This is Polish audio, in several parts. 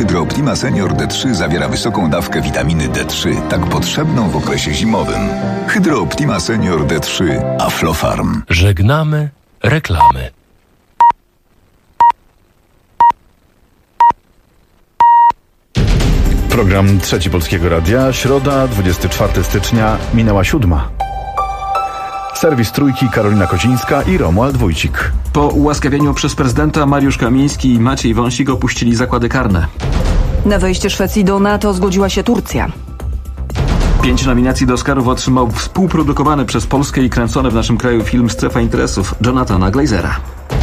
Hydro Optima Senior D3 zawiera wysoką dawkę witaminy D3, tak potrzebną w okresie zimowym. Hydro Optima Senior D3 Aflofarm. Żegnamy reklamy. Program Trzeci Polskiego Radia. Środa, 24 stycznia, minęła 7. Serwis Trójki, Karolina Kocińska i Romuald Wójcik. Po ułaskawieniu przez prezydenta Mariusz Kamiński i Maciej Wąsik opuścili zakłady karne. Na wejście Szwecji do NATO zgodziła się Turcja. 5 nominacji do Oscarów otrzymał współprodukowany przez Polskę i kręcony w naszym kraju film Strefa Interesów Jonathana Glazera.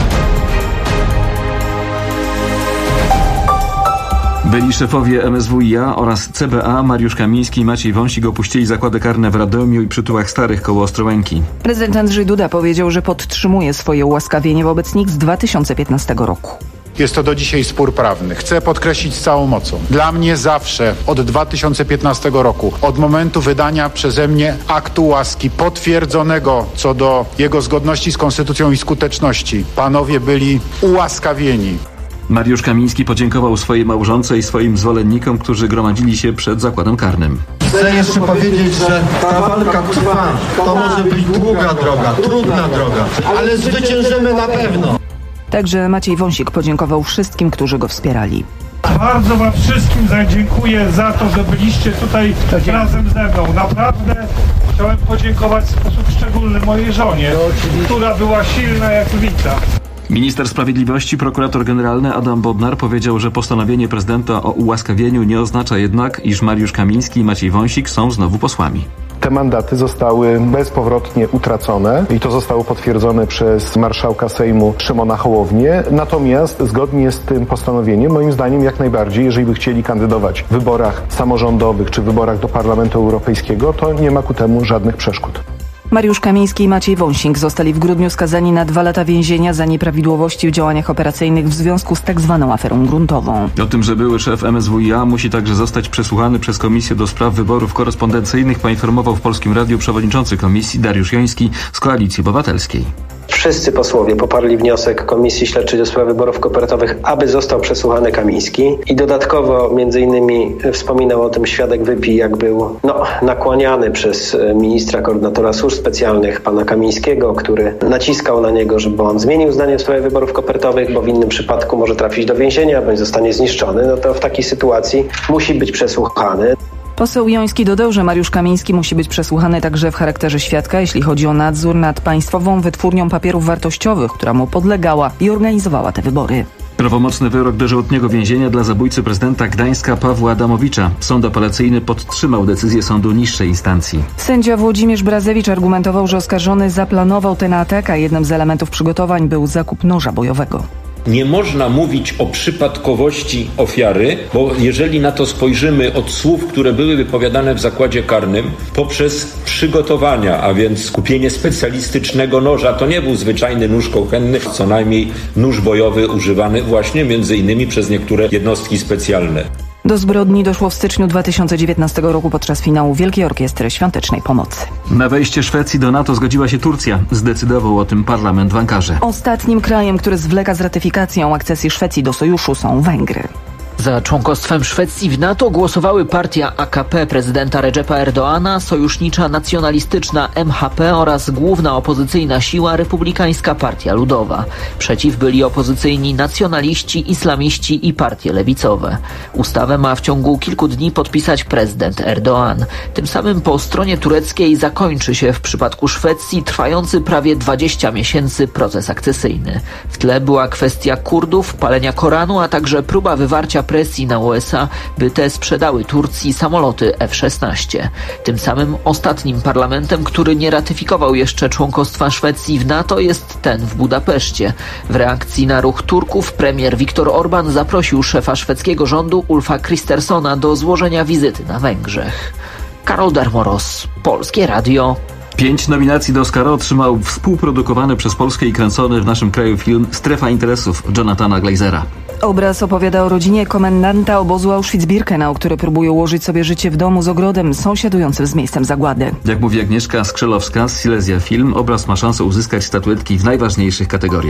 Byli szefowie MSWiA oraz CBA Mariusz Kamiński i Maciej Wąsik opuścili zakłady karne w Radomiu i Przytułach Starych koło Ostrołęki. Prezydent Andrzej Duda powiedział, że podtrzymuje swoje ułaskawienie wobec nich z 2015 roku. Jest to do dzisiaj spór prawny. Chcę podkreślić z całą mocą. Dla mnie zawsze od 2015 roku, od momentu wydania przeze mnie aktu łaski potwierdzonego co do jego zgodności z konstytucją i skuteczności, panowie byli ułaskawieni. Mariusz Kamiński podziękował swojej małżonce i swoim zwolennikom, którzy gromadzili się przed zakładem karnym. Chcę jeszcze powiedzieć, że ta walka trwa. To może być długa droga, trudna droga, ale zwyciężymy na pewno. Także Maciej Wąsik podziękował wszystkim, którzy go wspierali. Bardzo wam wszystkim dziękuję za to, że byliście tutaj razem ze mną. Naprawdę chciałem podziękować w sposób szczególny mojej żonie, która była silna jak lwica. Minister Sprawiedliwości, prokurator generalny Adam Bodnar powiedział, że postanowienie prezydenta o ułaskawieniu nie oznacza jednak, iż Mariusz Kamiński i Maciej Wąsik są znowu posłami. Te mandaty zostały bezpowrotnie utracone i to zostało potwierdzone przez marszałka Sejmu Szymona Hołownię. Natomiast zgodnie z tym postanowieniem, moim zdaniem jak najbardziej, jeżeli by chcieli kandydować w wyborach samorządowych czy wyborach do Parlamentu Europejskiego, to nie ma ku temu żadnych przeszkód. Mariusz Kamiński i Maciej Wąsik zostali w grudniu skazani na 2 lata więzienia za nieprawidłowości w działaniach operacyjnych w związku z tak zwaną aferą gruntową. O tym, że były szef MSWiA musi także zostać przesłuchany przez Komisję do Spraw Wyborów Korespondencyjnych, poinformował w Polskim Radiu przewodniczący komisji Dariusz Joński z Koalicji Obywatelskiej. Wszyscy posłowie poparli wniosek Komisji Śledczej do Spraw Wyborów Kopertowych, aby został przesłuchany Kamiński. I dodatkowo między innymi wspominał o tym świadek Wypij, jak był nakłaniany przez ministra koordynatora służb specjalnych, pana Kamińskiego, który naciskał na niego, żeby on zmienił zdanie w sprawie wyborów kopertowych, bo w innym przypadku może trafić do więzienia, bądź zostanie zniszczony. No to w takiej sytuacji musi być przesłuchany. Poseł Joński dodał, że Mariusz Kamiński musi być przesłuchany także w charakterze świadka, jeśli chodzi o nadzór nad Państwową Wytwórnią Papierów Wartościowych, która mu podlegała i organizowała te wybory. Prawomocny wyrok dożywotniego więzienia dla zabójcy prezydenta Gdańska Pawła Adamowicza. Sąd apelacyjny podtrzymał decyzję sądu niższej instancji. Sędzia Włodzimierz Brazewicz argumentował, że oskarżony zaplanował ten atak, a jednym z elementów przygotowań był zakup noża bojowego. Nie można mówić o przypadkowości ofiary, bo jeżeli na to spojrzymy od słów, które były wypowiadane w zakładzie karnym, poprzez przygotowania, a więc kupienie specjalistycznego noża, to nie był zwyczajny nóż kuchenny, co najmniej nóż bojowy używany właśnie między innymi przez niektóre jednostki specjalne. Do zbrodni doszło w styczniu 2019 roku podczas finału Wielkiej Orkiestry Świątecznej Pomocy. Na wejście Szwecji do NATO zgodziła się Turcja. Zdecydował o tym parlament w Ankarze. Ostatnim krajem, który zwleka z ratyfikacją akcesji Szwecji do sojuszu, są Węgry. Za członkostwem Szwecji w NATO głosowały partia AKP prezydenta Recepa Erdoğana, sojusznicza nacjonalistyczna MHP oraz główna opozycyjna siła Republikańska Partia Ludowa. Przeciw byli opozycyjni nacjonaliści, islamiści i partie lewicowe. Ustawę ma w ciągu kilku dni podpisać prezydent Erdoğan. Tym samym po stronie tureckiej zakończy się w przypadku Szwecji trwający prawie 20 miesięcy proces akcesyjny. W tle była kwestia Kurdów, palenia Koranu, a także próba wywarcia presji na USA, by te sprzedały Turcji samoloty F-16. Tym samym ostatnim parlamentem, który nie ratyfikował jeszcze członkostwa Szwecji w NATO, jest ten w Budapeszcie. W reakcji na ruch Turków premier Viktor Orbán zaprosił szefa szwedzkiego rządu Ulfa Kristerssona do złożenia wizyty na Węgrzech. Karol Darmoros, Polskie Radio. 5 nominacji do Oscara otrzymał współprodukowany przez Polskę i kręcony w naszym kraju film Strefa Interesów Jonathana Glazera. Obraz opowiada o rodzinie komendanta obozu Auschwitz-Birkenau, który próbuje ułożyć sobie życie w domu z ogrodem sąsiadującym z miejscem zagłady. Jak mówi Agnieszka Skrzelowska z Silesia Film, obraz ma szansę uzyskać statuetki w najważniejszych kategoriach.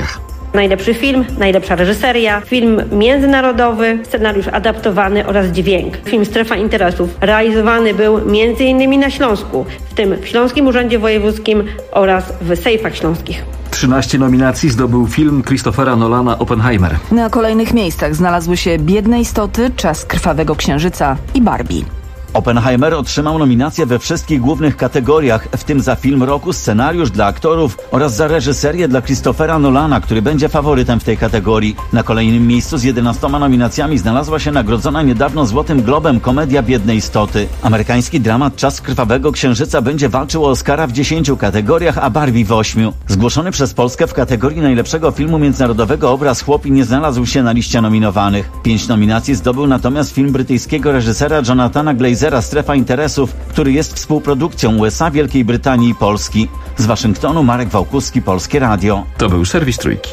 Najlepszy film, najlepsza reżyseria, film międzynarodowy, scenariusz adaptowany oraz dźwięk. Film Strefa Interesów realizowany był m.in. na Śląsku, w tym w Śląskim Urzędzie Wojewódzkim oraz w Sejfach Śląskich. 13 nominacji zdobył film Christophera Nolana Oppenheimer. Na kolejnych miejscach znalazły się Biedne istoty, Czas krwawego księżyca i Barbie. Oppenheimer otrzymał nominacje we wszystkich głównych kategoriach, w tym za film roku, scenariusz dla aktorów oraz za reżyserię dla Christophera Nolana, który będzie faworytem w tej kategorii. Na kolejnym miejscu z 11 nominacjami znalazła się nagrodzona niedawno Złotym Globem komedia Biedne istoty. Amerykański dramat Czas krwawego księżyca będzie walczył o Oscara w 10 kategoriach, a Barbie w 8. Zgłoszony przez Polskę w kategorii najlepszego filmu międzynarodowego obraz Chłopi nie znalazł się na liście nominowanych. 5 nominacji zdobył natomiast film brytyjskiego reżysera Jonathana Glazera Strefa Interesów, który jest współprodukcją USA, Wielkiej Brytanii i Polski. Z Waszyngtonu Marek Wałkuski, Polskie Radio. To był serwis Trójki.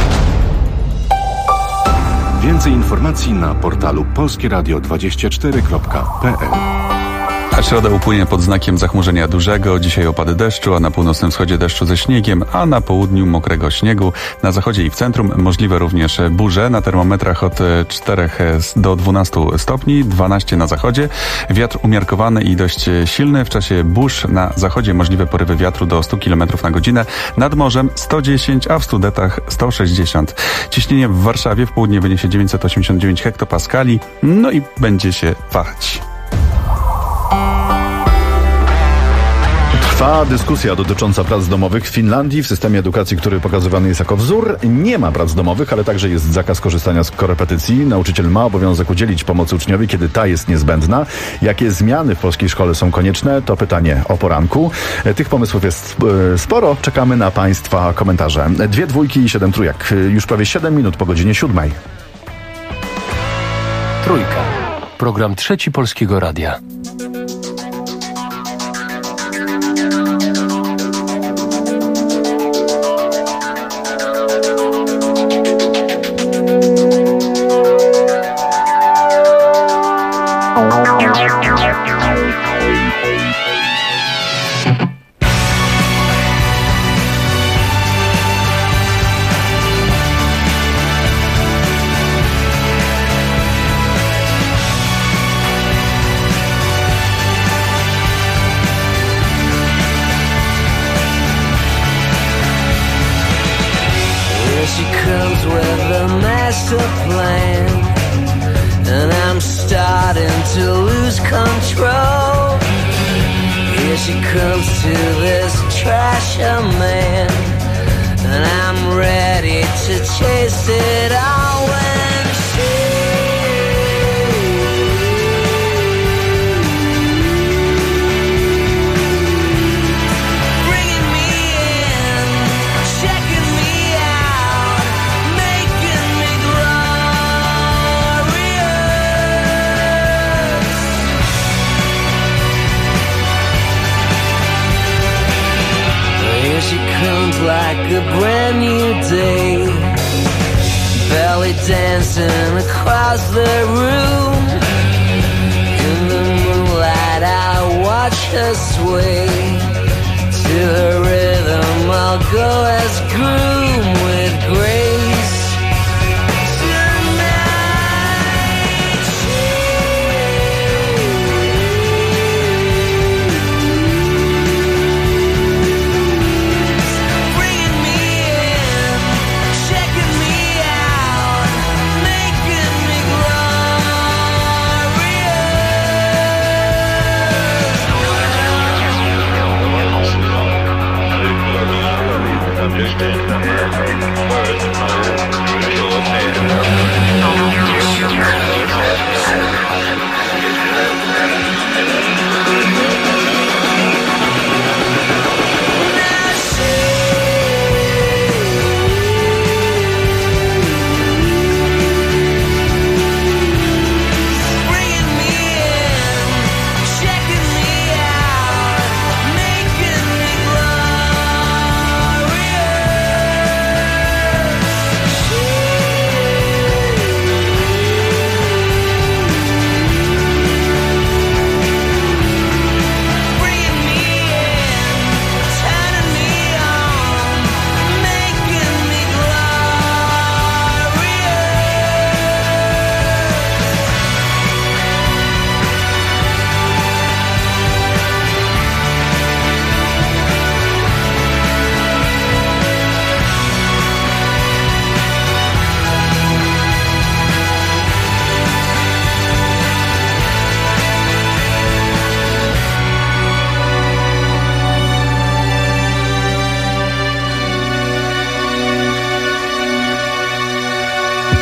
Więcej informacji na portalu polskieradio24.pl. A środa upłynie pod znakiem zachmurzenia dużego. Dzisiaj opady deszczu, a na północnym wschodzie deszczu ze śniegiem, a na południu mokrego śniegu. Na zachodzie i w centrum możliwe również burze. Na termometrach od 4 do 12 stopni, 12 na zachodzie. Wiatr umiarkowany i dość silny. W czasie burz na zachodzie możliwe porywy wiatru do 100 km na godzinę. Nad morzem 110, a w Sudetach 160. Ciśnienie w Warszawie w południe wyniesie 989 hektopaskali. No i będzie się wahać. Trwa dyskusja dotycząca prac domowych w Finlandii. W systemie edukacji, który pokazywany jest jako wzór, nie ma prac domowych, ale także jest zakaz korzystania z korepetycji. Nauczyciel ma obowiązek udzielić pomocy uczniowi, kiedy ta jest niezbędna. Jakie zmiany w polskiej szkole są konieczne? To pytanie o poranku. Tych pomysłów jest sporo. Czekamy na Państwa komentarze. 2 dwójki i 7 trójek. Już prawie 7 minut po godzinie 7. Trójka. Program Trzeci Polskiego Radia. Understand.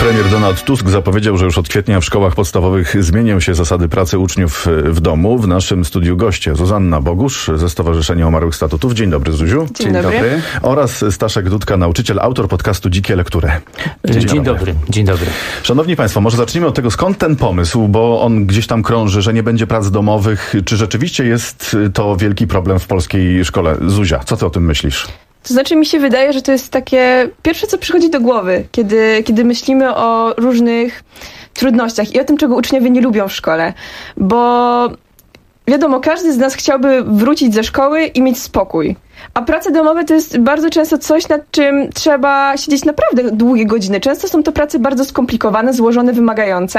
Premier Donald Tusk zapowiedział, że już od kwietnia w szkołach podstawowych zmienią się zasady pracy uczniów w domu. W naszym studiu goście Zuzanna Bogusz ze Stowarzyszenia Umarłych Statutów. Dzień dobry, Zuziu. Dzień dobry. Oraz Staszek Dudka, nauczyciel, autor podcastu Dzikie Lektury. Dzień dobry. Dzień dobry. Szanowni Państwo, może zacznijmy od tego, skąd ten pomysł, bo on gdzieś tam krąży, że nie będzie prac domowych. Czy rzeczywiście jest to wielki problem w polskiej szkole? Zuzia, co ty o tym myślisz? To znaczy, mi się wydaje, że to jest takie pierwsze, co przychodzi do głowy, kiedy myślimy o różnych trudnościach i o tym, czego uczniowie nie lubią w szkole. Bo wiadomo, każdy z nas chciałby wrócić ze szkoły i mieć spokój. A prace domowe to jest bardzo często coś, nad czym trzeba siedzieć naprawdę długie godziny. Często są to prace bardzo skomplikowane, złożone, wymagające.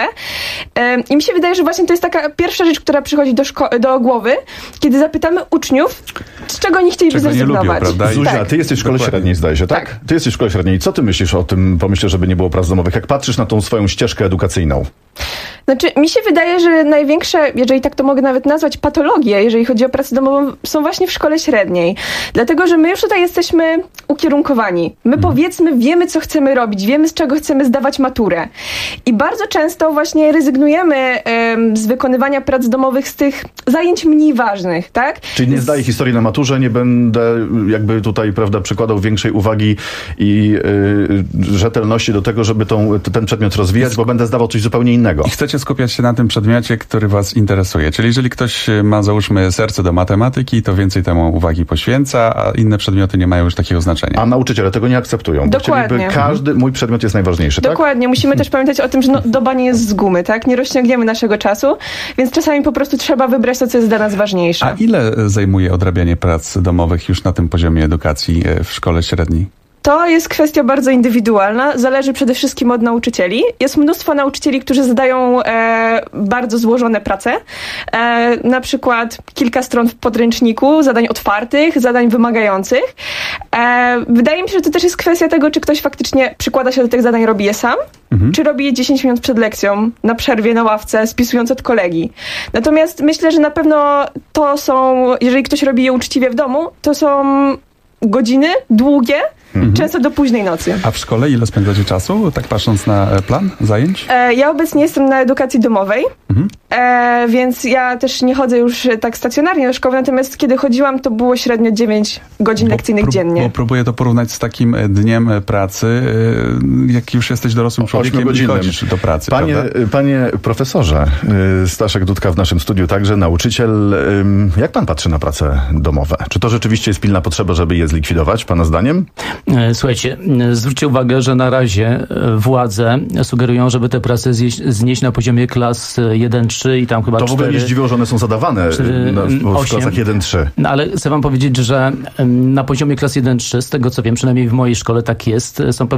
I mi się wydaje, że właśnie to jest taka pierwsza rzecz, która przychodzi do głowy, kiedy zapytamy uczniów, z czego oni chcieliby zrezygnować. Zuzia, ty jesteś w szkole średniej, zdaje się, tak? Ty jesteś w szkole średniej. Co ty myślisz o tym pomyśle, żeby nie było prac domowych? Jak patrzysz na tą swoją ścieżkę edukacyjną? Znaczy, mi się wydaje, że największe, jeżeli tak to mogę nawet nazwać, patologie, jeżeli chodzi o pracę domową, są właśnie w szkole średniej. Dlatego, że my już tutaj jesteśmy ukierunkowani. My powiedzmy, wiemy, co chcemy robić, wiemy, z czego chcemy zdawać maturę. I bardzo często właśnie rezygnujemy z wykonywania prac domowych z tych zajęć mniej ważnych, tak? Czyli nie zdaję historii na maturze, nie będę jakby tutaj, prawda, przykładał większej uwagi i rzetelności do tego, żeby ten przedmiot rozwijać, bo będę zdawał coś zupełnie innego. I chcecie skupiać się na tym przedmiocie, który was interesuje. Czyli jeżeli ktoś ma, załóżmy, serce do matematyki, to więcej temu uwagi poświęca, a inne przedmioty nie mają już takiego znaczenia. A nauczyciele tego nie akceptują. Dokładnie. Mój przedmiot jest najważniejszy, tak? Dokładnie. Musimy też pamiętać o tym, że doba nie jest z gumy, tak? Nie rozciągniemy naszego czasu, więc czasami po prostu trzeba wybrać to, co jest dla nas ważniejsze. A ile zajmuje odrabianie prac domowych już na tym poziomie edukacji w szkole średniej? To jest kwestia bardzo indywidualna, zależy przede wszystkim od nauczycieli. Jest mnóstwo nauczycieli, którzy zadają bardzo złożone prace, na przykład kilka stron w podręczniku, zadań otwartych, zadań wymagających. Wydaje mi się, że to też jest kwestia tego, czy ktoś faktycznie przykłada się do tych zadań, robi je sam, czy robi je 10 minut przed lekcją, na przerwie, na ławce, spisując od kolegi. Natomiast myślę, że na pewno to są, jeżeli ktoś robi je uczciwie w domu, to są godziny długie, często do późnej nocy. A w szkole ile spędzacie czasu, tak patrząc na plan zajęć? Ja obecnie jestem na edukacji domowej, więc ja też nie chodzę już tak stacjonarnie do szkoły, natomiast kiedy chodziłam, to było średnio 9 godzin lekcyjnych dziennie. Bo próbuję to porównać z takim dniem pracy, jak już jesteś dorosłym człowiekiem i chodzisz do pracy. Panie profesorze, Staszek Dudka w naszym studiu także, nauczyciel. Jak pan patrzy na prace domowe? Czy to rzeczywiście jest pilna potrzeba, żeby je zlikwidować, pana zdaniem? Słuchajcie, zwróćcie uwagę, że na razie władze sugerują, żeby te prace znieść na poziomie klas 1-3 i tam chyba 4. To w ogóle nie zdziwiło, że one są zadawane w klasach 1-3. No, ale chcę wam powiedzieć, że na poziomie klas 1-3, z tego co wiem, przynajmniej w mojej szkole tak jest, są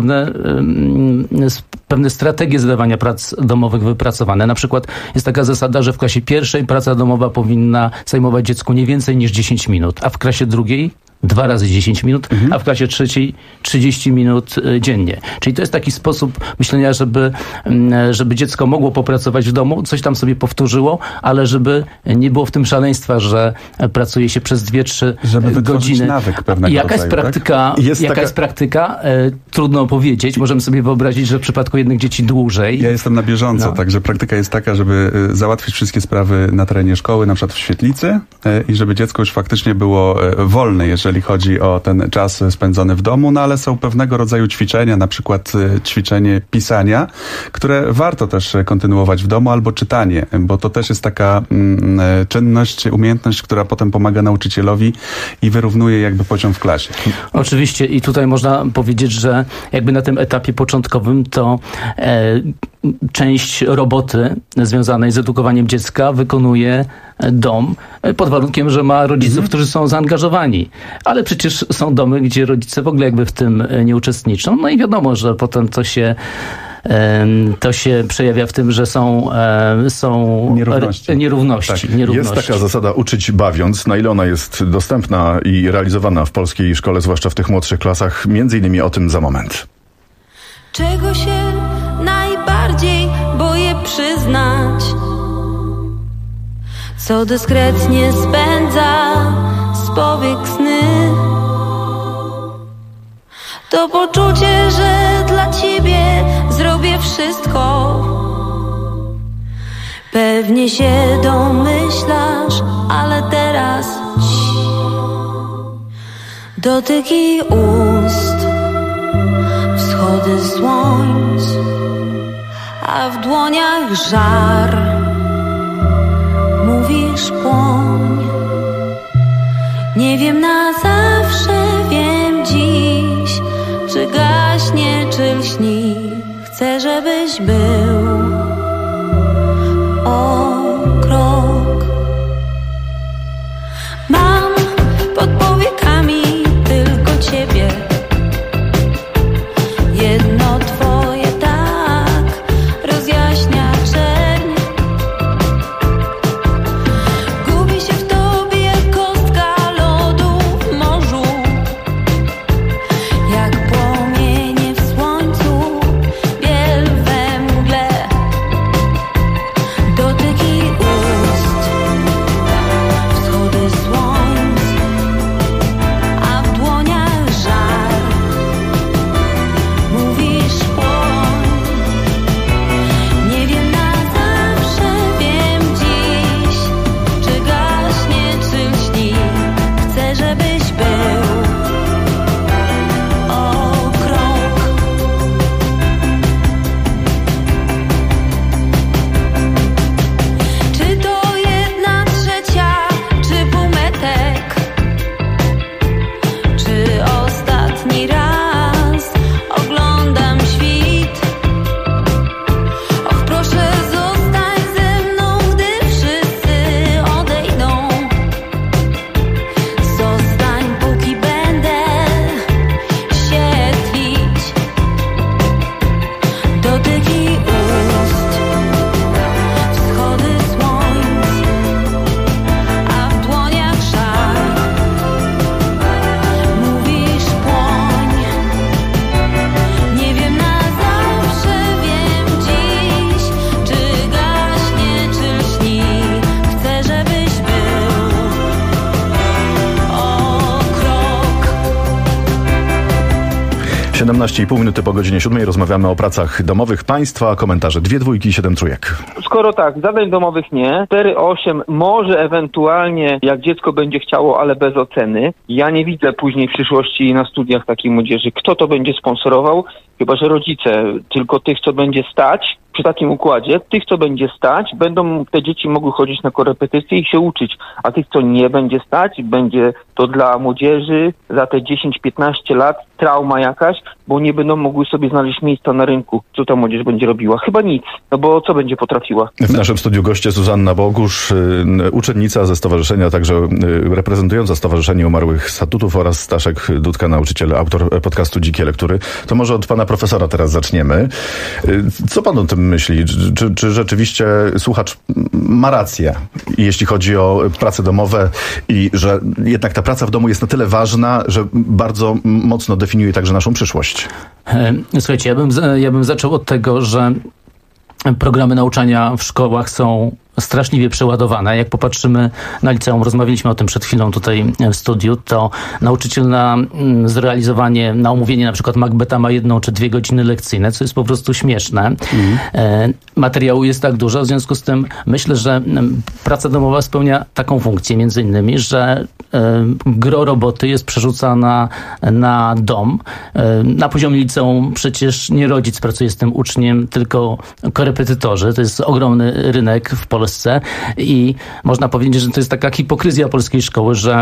pewne strategie zadawania prac domowych wypracowane. Na przykład jest taka zasada, że w klasie pierwszej praca domowa powinna zajmować dziecku nie więcej niż 10 minut, a w klasie drugiej 2 razy 10 minut, a w klasie trzeciej 30 minut dziennie. Czyli to jest taki sposób myślenia, żeby dziecko mogło popracować w domu, coś tam sobie powtórzyło, ale żeby nie było w tym szaleństwa, że pracuje się przez 2-3 godziny. Nawyk pewnego jaka rodzaju, jest praktyka? Tak? Jest praktyka? Trudno powiedzieć. Możemy sobie wyobrazić, że w przypadku jednych dzieci dłużej. Ja jestem na bieżąco, także praktyka jest taka, żeby załatwić wszystkie sprawy na terenie szkoły, na przykład w świetlicy i żeby dziecko już faktycznie było wolne, jeżeli chodzi o ten czas spędzony w domu, no ale są pewnego rodzaju ćwiczenia, na przykład ćwiczenie pisania, które warto też kontynuować w domu, albo czytanie, bo to też jest taka czynność, umiejętność, która potem pomaga nauczycielowi i wyrównuje jakby poziom w klasie. Oczywiście i tutaj można powiedzieć, że jakby na tym etapie początkowym to część roboty związanej z edukowaniem dziecka wykonuje dom, pod warunkiem, że ma rodziców, którzy są zaangażowani. Ale przecież są domy, gdzie rodzice w ogóle jakby w tym nie uczestniczą. No i wiadomo, że potem to się przejawia w tym, że są nierówności. Jest taka zasada uczyć bawiąc. Na ile ona jest dostępna i realizowana w polskiej szkole, zwłaszcza w tych młodszych klasach? Między innymi o tym za moment. Czego się najbardziej boję przyznać? Co dyskretnie spędza z powiek sny? To poczucie, że dla ciebie zrobię wszystko. Pewnie się domyślasz, ale teraz dotyki ust, wschody słońc, a w dłoniach żar. Mówisz płoń. Nie wiem na zawsze, wiem dziś, czy gaśnie, czy lśni. Chcę, żebyś był o krok. Mam pod powiekami tylko ciebie. Jedno twoje tak rozjaśnia czerń. Gubi się w tobie jak kostka lodu w morzu, jak płomienie w słońcu, biel we mgle. Dotyki ust, wschody słońc, a w dłoniach żar. Mówisz płoń. Nie wiem na zawsze, wiem dziś, czy gaśnie, czy lśni. Chcę, żebyś był o krok. Czy to 1/3, czy półmetek? Czy ostatni raz oglądam świt? Och, proszę, zostań ze mną, gdy wszyscy odejdą. Zostań, póki będę się tlić. Dotyki ust, wschody słońc, a w dłoniach żar. Mówisz płoń. Nie wiem na zawsze, wiem dziś, czy gaśnie, czy lśni. Chcę, żebyś był o krok. 17,5 minuty po godzinie 7 rozmawiamy o pracach domowych państwa. Komentarze 2 dwójki, 7 trójek. Skoro tak, zadań domowych nie, 4-8 może ewentualnie jak dziecko będzie chciało, ale bez oceny. Ja nie widzę później w przyszłości na studiach takiej młodzieży, kto to będzie sponsorował, chyba że rodzice, tylko tych, co będzie stać. Przy takim układzie, tych, co będzie stać, będą te dzieci mogły chodzić na korepetycje i się uczyć, a tych, co nie będzie stać, będzie to dla młodzieży za te 10-15 lat trauma jakaś, bo nie będą mogły sobie znaleźć miejsca na rynku. Co ta młodzież będzie robiła? Chyba nic, no bo co będzie potrafiła? W naszym studiu goście Zuzanna Bogusz, uczennica ze stowarzyszenia, także reprezentująca Stowarzyszenie Umarłych Statutów, oraz Staszek Dudka, nauczyciel, autor podcastu Dzikie Lektury. To może od pana profesora teraz zaczniemy. Co pan o tym myśli? Czy rzeczywiście słuchacz ma rację, jeśli chodzi o prace domowe i że jednak ta praca w domu jest na tyle ważna, że bardzo mocno definiuje także naszą przyszłość? Słuchajcie, ja bym zaczął od tego, że programy nauczania w szkołach są straszliwie przeładowane. Jak popatrzymy na liceum, rozmawialiśmy o tym przed chwilą tutaj w studiu, to nauczyciel na zrealizowanie, na omówienie na przykład Macbeta ma 1 czy 2 godziny lekcyjne, co jest po prostu śmieszne. Materiału jest tak dużo, w związku z tym myślę, że praca domowa spełnia taką funkcję między innymi, że gro roboty jest przerzucana na dom. Na poziomie liceum przecież nie rodzic pracuje z tym uczniem, tylko korepetytorzy. To jest ogromny rynek w Polsce i można powiedzieć, że to jest taka hipokryzja polskiej szkoły, że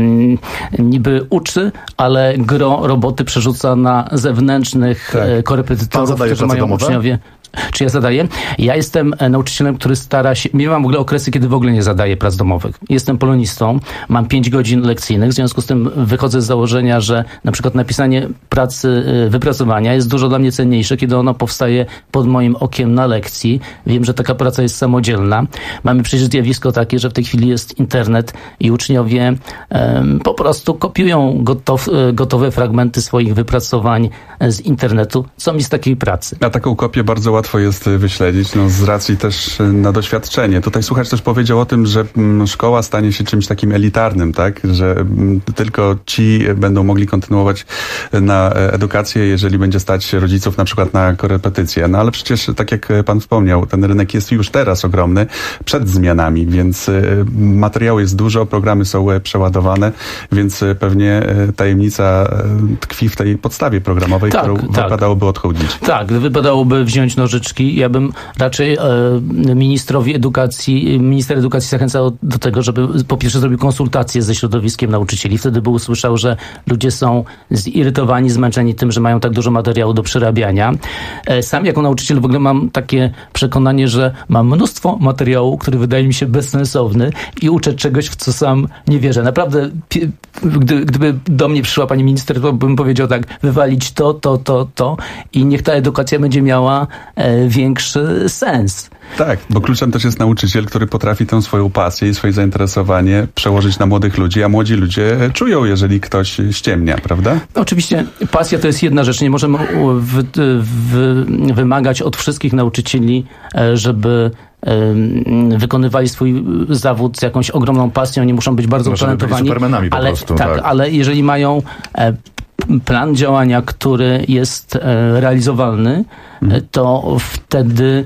niby uczy, ale gro roboty przerzuca na zewnętrznych korepetytorów, którzy mają uczniowie. Czy ja zadaję? Ja jestem nauczycielem, który stara się... Miałam w ogóle okresy, kiedy w ogóle nie zadaję prac domowych. Jestem polonistą, mam 5 godzin lekcyjnych, w związku z tym wychodzę z założenia, że na przykład napisanie pracy, wypracowania jest dużo dla mnie cenniejsze, kiedy ono powstaje pod moim okiem na lekcji. Wiem, że taka praca jest samodzielna. Mamy przecież zjawisko takie, że w tej chwili jest internet i uczniowie po prostu kopiują gotowe fragmenty swoich wypracowań z internetu. Co mi z takiej pracy? A taką kopię bardzo łatwo jest wyśledzić, z racji też na doświadczenie. Tutaj słuchacz też powiedział o tym, że szkoła stanie się czymś takim elitarnym, tak? Że tylko ci będą mogli kontynuować na edukację, jeżeli będzie stać rodziców na przykład na korepetycje. No ale przecież, tak jak pan wspomniał, ten rynek jest już teraz ogromny, przed zmianami, więc materiału jest dużo, programy są przeładowane, więc pewnie tajemnica tkwi w tej podstawie programowej, którą wypadałoby odchudzić. Tak, wypadałoby wziąć nożyczki. Ja bym raczej minister edukacji zachęcał do tego, żeby po pierwsze zrobił konsultacje ze środowiskiem nauczycieli. Wtedy by usłyszał, że ludzie są zirytowani, zmęczeni tym, że mają tak dużo materiału do przerabiania. Sam jako nauczyciel w ogóle mam takie przekonanie, że mam mnóstwo materiału, który wydaje mi się bezsensowny i uczę czegoś, w co sam nie wierzę. Naprawdę, gdyby do mnie przyszła pani minister, to bym powiedział tak, wywalić to i niech ta edukacja będzie miała większy sens. Tak, bo kluczem też jest nauczyciel, który potrafi tę swoją pasję i swoje zainteresowanie przełożyć na młodych ludzi, a młodzi ludzie czują, jeżeli ktoś ściemnia, prawda? Oczywiście pasja to jest jedna rzecz. Nie możemy wymagać od wszystkich nauczycieli, żeby wykonywali swój zawód z jakąś ogromną pasją. Nie muszą być bardzo utalentowani. Supermanami po prostu. Tak, ale jeżeli mają plan działania, który jest realizowalny, to wtedy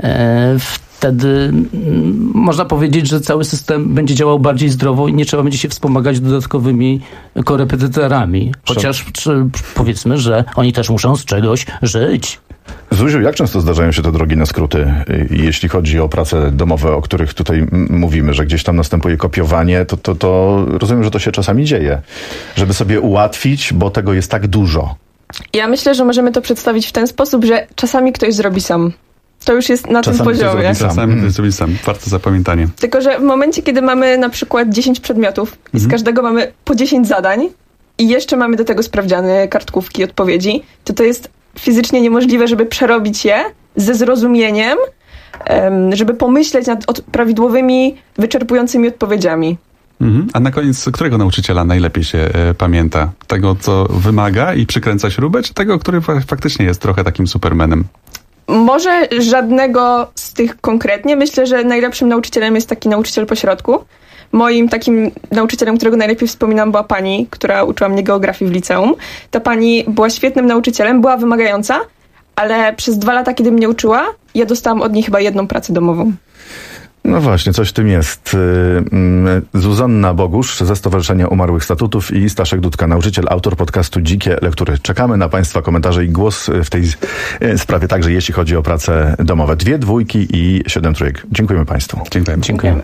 można powiedzieć, że cały system będzie działał bardziej zdrowo i nie trzeba będzie się wspomagać dodatkowymi korepetytorami. Chociaż powiedzmy, że oni też muszą z czegoś żyć. Zuziu, jak często zdarzają się te drogi na skróty, jeśli chodzi o prace domowe, o których tutaj mówimy, że gdzieś tam następuje kopiowanie, to rozumiem, że to się czasami dzieje, żeby sobie ułatwić, bo tego jest tak dużo. Ja myślę, że możemy to przedstawić w ten sposób, że czasami ktoś zrobi sam. To już jest na tym poziomie. Czasami ktoś zrobi sam. Warto zapamiętanie. Tylko, że w momencie, kiedy mamy na przykład 10 przedmiotów i z każdego mamy po 10 zadań i jeszcze mamy do tego sprawdziany, kartkówki, odpowiedzi, to jest fizycznie niemożliwe, żeby przerobić je ze zrozumieniem, żeby pomyśleć nad prawidłowymi, wyczerpującymi odpowiedziami. A na koniec, którego nauczyciela najlepiej się pamięta? Tego, co wymaga i przykręca śrubę, czy tego, który faktycznie jest trochę takim supermanem? Może żadnego z tych konkretnie. Myślę, że najlepszym nauczycielem jest taki nauczyciel pośrodku. Moim takim nauczycielem, którego najlepiej wspominam, była pani, która uczyła mnie geografii w liceum. Ta pani była świetnym nauczycielem, była wymagająca, ale przez 2 lata, kiedy mnie uczyła, ja dostałam od niej chyba 1 pracę domową. No właśnie, coś w tym jest. Zuzanna Bogusz ze Stowarzyszenia Umarłych Statutów i Staszek Dudka, nauczyciel, autor podcastu Dzikie Lektury. Czekamy na Państwa komentarze i głos w tej sprawie, także jeśli chodzi o prace domowe. 2 dwójki i 7 trójek. Dziękujemy Państwu. Dziękujemy.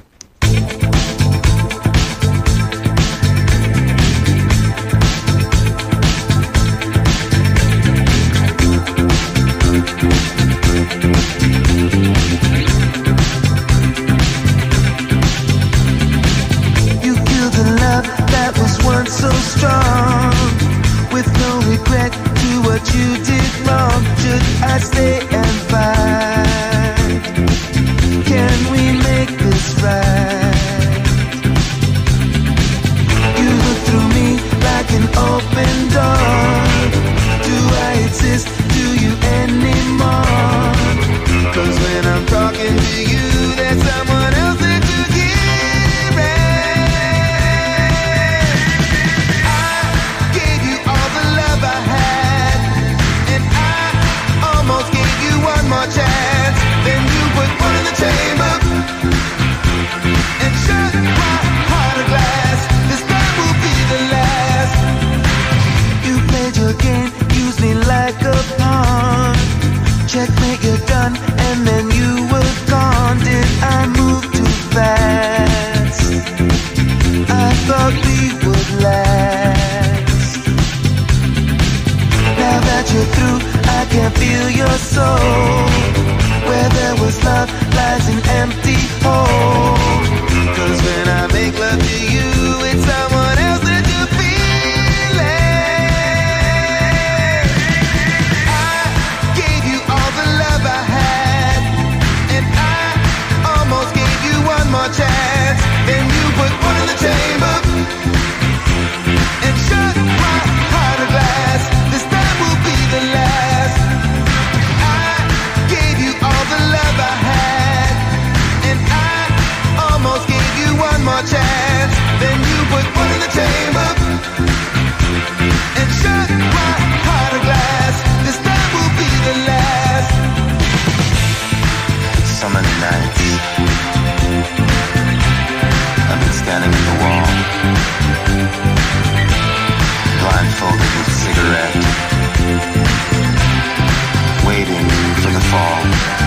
Gave you put one in the chamber and shut my heart of glass. This time will be the last. Summer nights, I've been standing at the wall, blindfolded with a cigarette, waiting for the fall.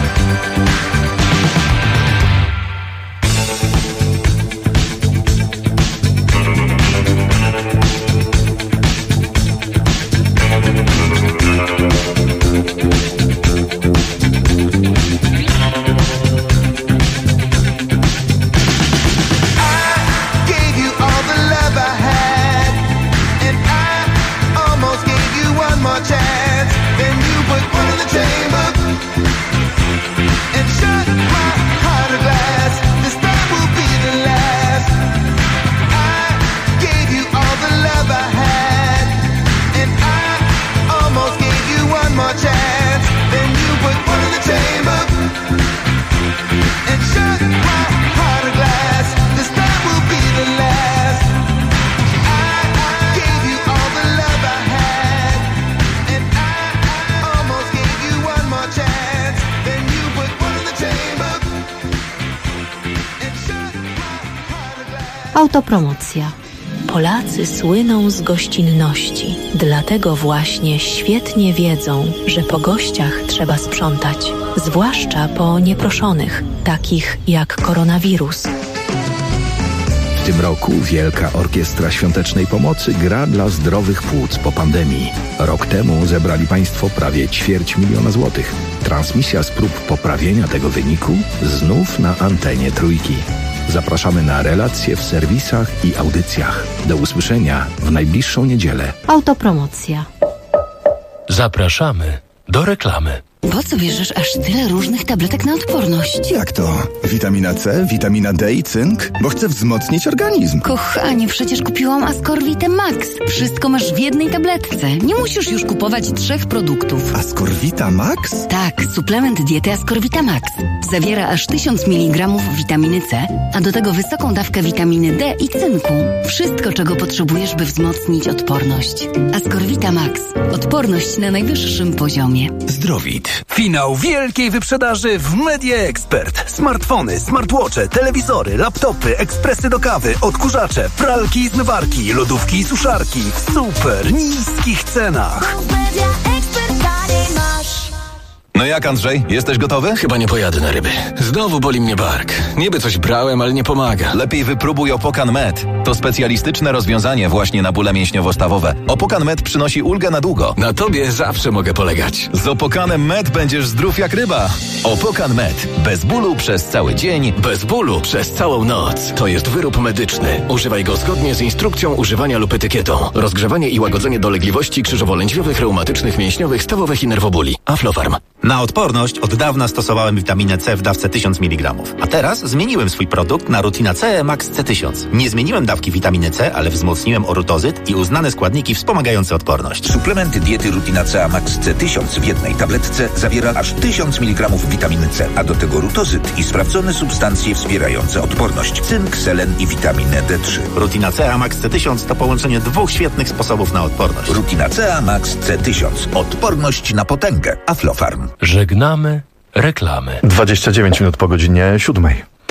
Autopromocja. Polacy słyną z gościnności. Dlatego właśnie świetnie wiedzą, że po gościach trzeba sprzątać. Zwłaszcza po nieproszonych, takich jak koronawirus. W tym roku Wielka Orkiestra Świątecznej Pomocy gra dla zdrowych płuc po pandemii. Rok temu zebrali Państwo prawie 250 000 złotych. Transmisja z prób poprawienia tego wyniku znów na antenie Trójki. Zapraszamy na relacje w serwisach i audycjach. Do usłyszenia w najbliższą niedzielę. Autopromocja. Zapraszamy do reklamy. Po co bierzesz aż tyle różnych tabletek na odporność? Jak to? Witamina C, witamina D i cynk? Bo chcę wzmocnić organizm. Kochanie, przecież kupiłam Ascorvitę Max. Wszystko masz w jednej tabletce. Nie musisz już kupować 3 produktów. Ascorvita Max? Tak, suplement diety Ascorvita Max. Zawiera aż 1000 mg witaminy C, a do tego wysoką dawkę witaminy D i cynku. Wszystko, czego potrzebujesz, by wzmocnić odporność. Ascorvita Max. Odporność na najwyższym poziomie. Zdrowit. Finał wielkiej wyprzedaży w Media Expert. Smartfony, smartwatche, telewizory, laptopy, ekspresy do kawy, odkurzacze, pralki i zmywarki, lodówki i suszarki w super niskich cenach. No jak, Andrzej? Jesteś gotowy? Chyba nie pojadę na ryby. Znowu boli mnie bark. Niby coś brałem, ale nie pomaga. Lepiej wypróbuj Opokan Med. To specjalistyczne rozwiązanie właśnie na bóle mięśniowo-stawowe. Opokan Med przynosi ulgę na długo. Na tobie zawsze mogę polegać. Z Opokanem Med będziesz zdrów jak ryba. Opokan Med. Bez bólu przez cały dzień. Bez bólu przez całą noc. To jest wyrób medyczny. Używaj go zgodnie z instrukcją używania lub etykietą. Rozgrzewanie i łagodzenie dolegliwości krzyżowo-lędźwiowych, reumatycznych, mięśniowych, stawowych i nerwobóli. Aflofarm. Na odporność od dawna stosowałem witaminę C w dawce 1000 mg. A teraz zmieniłem swój produkt na Rutina C Max C1000. Nie zmieniłem dawki witaminy C, ale wzmocniłem orutozyt i uznane składniki wspomagające odporność. Suplement diety Rutina C Max C1000 w jednej tabletce zawiera aż 1000 mg witaminy C, a do tego rutozyt i sprawdzone substancje wspierające odporność. Cynk, selen i witaminę D3. Rutina C Max C1000 to połączenie 2 świetnych sposobów na odporność. Rutina C Max C1000. Odporność na potęgę. Aflofarm. Żegnamy reklamy. 29 minut po godzinie 7.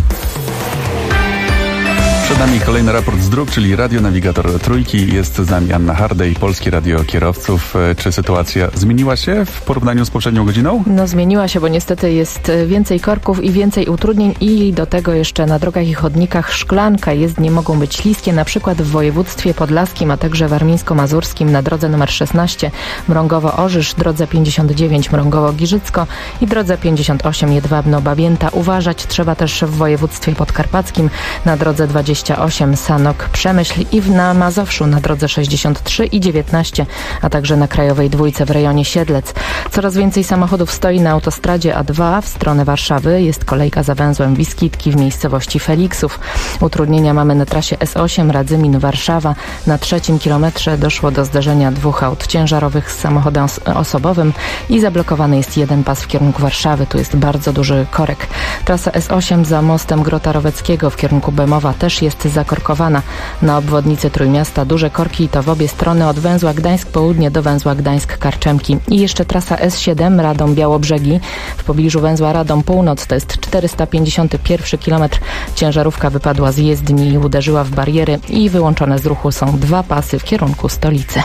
Przed nami kolejny raport z dróg, czyli radionawigator Trójki. Jest z nami Anna Hardej, Polskie Radio Kierowców. Czy sytuacja zmieniła się w porównaniu z poprzednią godziną? No zmieniła się, bo niestety jest więcej korków i więcej utrudnień i do tego jeszcze na drogach i chodnikach szklanka. Jezdnie mogą być śliskie, na przykład w województwie podlaskim, a także warmińsko-mazurskim na drodze nr 16 Mrągowo-Orzysz, drodze 59 Mrągowo-Giżycko i drodze 58 Jedwabno-Babięta. Uważać trzeba też w województwie podkarpackim na drodze 28 Sanok-Przemyśl i na Mazowszu na drodze 63 i 19, a także na Krajowej Dwójce w rejonie Siedlec. Coraz więcej samochodów stoi na autostradzie A2 w stronę Warszawy. Jest kolejka za węzłem Wiskitki w miejscowości Feliksów. Utrudnienia mamy na trasie S8 Radzymin-Warszawa. Na 3. kilometrze doszło do zderzenia 2 aut ciężarowych z samochodem osobowym i zablokowany jest jeden pas w kierunku Warszawy. Tu jest bardzo duży korek. Trasa S8 za mostem Grota Roweckiego w kierunku Bemowa też jest jest zakorkowana. Na obwodnicy Trójmiasta duże korki i to w obie strony od węzła Gdańsk Południe do węzła Gdańsk Karczemki. I jeszcze trasa S7 Radom Białobrzegi w pobliżu węzła Radom Północ, to jest 451 km. Ciężarówka wypadła z jezdni i uderzyła w bariery i wyłączone z ruchu są 2 pasy w kierunku stolicy.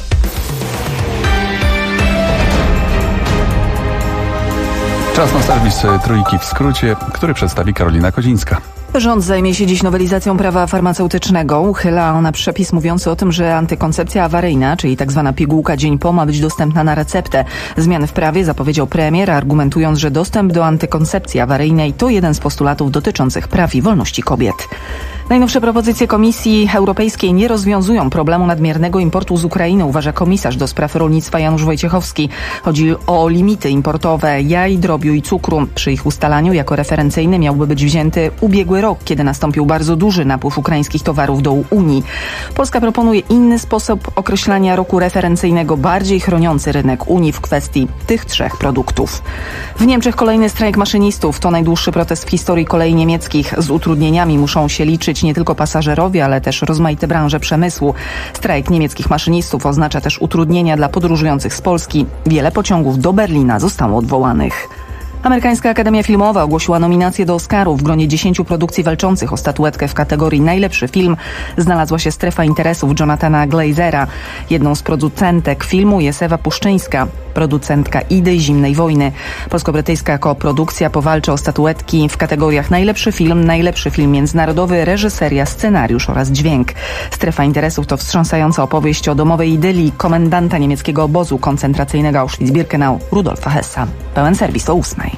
Czas na serwis Trójki w skrócie, który przedstawi Karolina Kozińska. Rząd zajmie się dziś nowelizacją prawa farmaceutycznego. Uchyla ona przepis mówiący o tym, że antykoncepcja awaryjna, czyli tzw. pigułka dzień po, ma być dostępna na receptę. Zmiany w prawie zapowiedział premier, argumentując, że dostęp do antykoncepcji awaryjnej to jeden z postulatów dotyczących praw i wolności kobiet. Najnowsze propozycje Komisji Europejskiej nie rozwiązują problemu nadmiernego importu z Ukrainy, uważa komisarz do spraw rolnictwa Janusz Wojciechowski. Chodzi o limity importowe jaj, drobiu i cukru. Przy ich ustalaniu jako referencyjny miałby być wzięty ubiegły rok, kiedy nastąpił bardzo duży napływ ukraińskich towarów do Unii. Polska proponuje inny sposób określania roku referencyjnego, bardziej chroniący rynek Unii w kwestii tych 3 produktów. W Niemczech kolejny strajk maszynistów. To najdłuższy protest w historii kolei niemieckich. Z utrudnieniami muszą się liczyć nie tylko pasażerowie, ale też rozmaite branże przemysłu. Strajk niemieckich maszynistów oznacza też utrudnienia dla podróżujących z Polski. Wiele pociągów do Berlina zostało odwołanych. Amerykańska Akademia Filmowa ogłosiła nominacje do Oscarów. W gronie 10 produkcji walczących o statuetkę w kategorii najlepszy film znalazła się Strefa interesów Jonathana Glazera. Jedną z producentek filmu jest Ewa Puszczyńska, producentka Idy i Zimnej Wojny. Polsko-brytyjska koprodukcja powalczy o statuetki w kategoriach najlepszy film międzynarodowy, reżyseria, scenariusz oraz dźwięk. Strefa interesów to wstrząsająca opowieść o domowej idylii komendanta niemieckiego obozu koncentracyjnego Auschwitz-Birkenau Rudolfa Hessa. Pełen serwis o 8:00.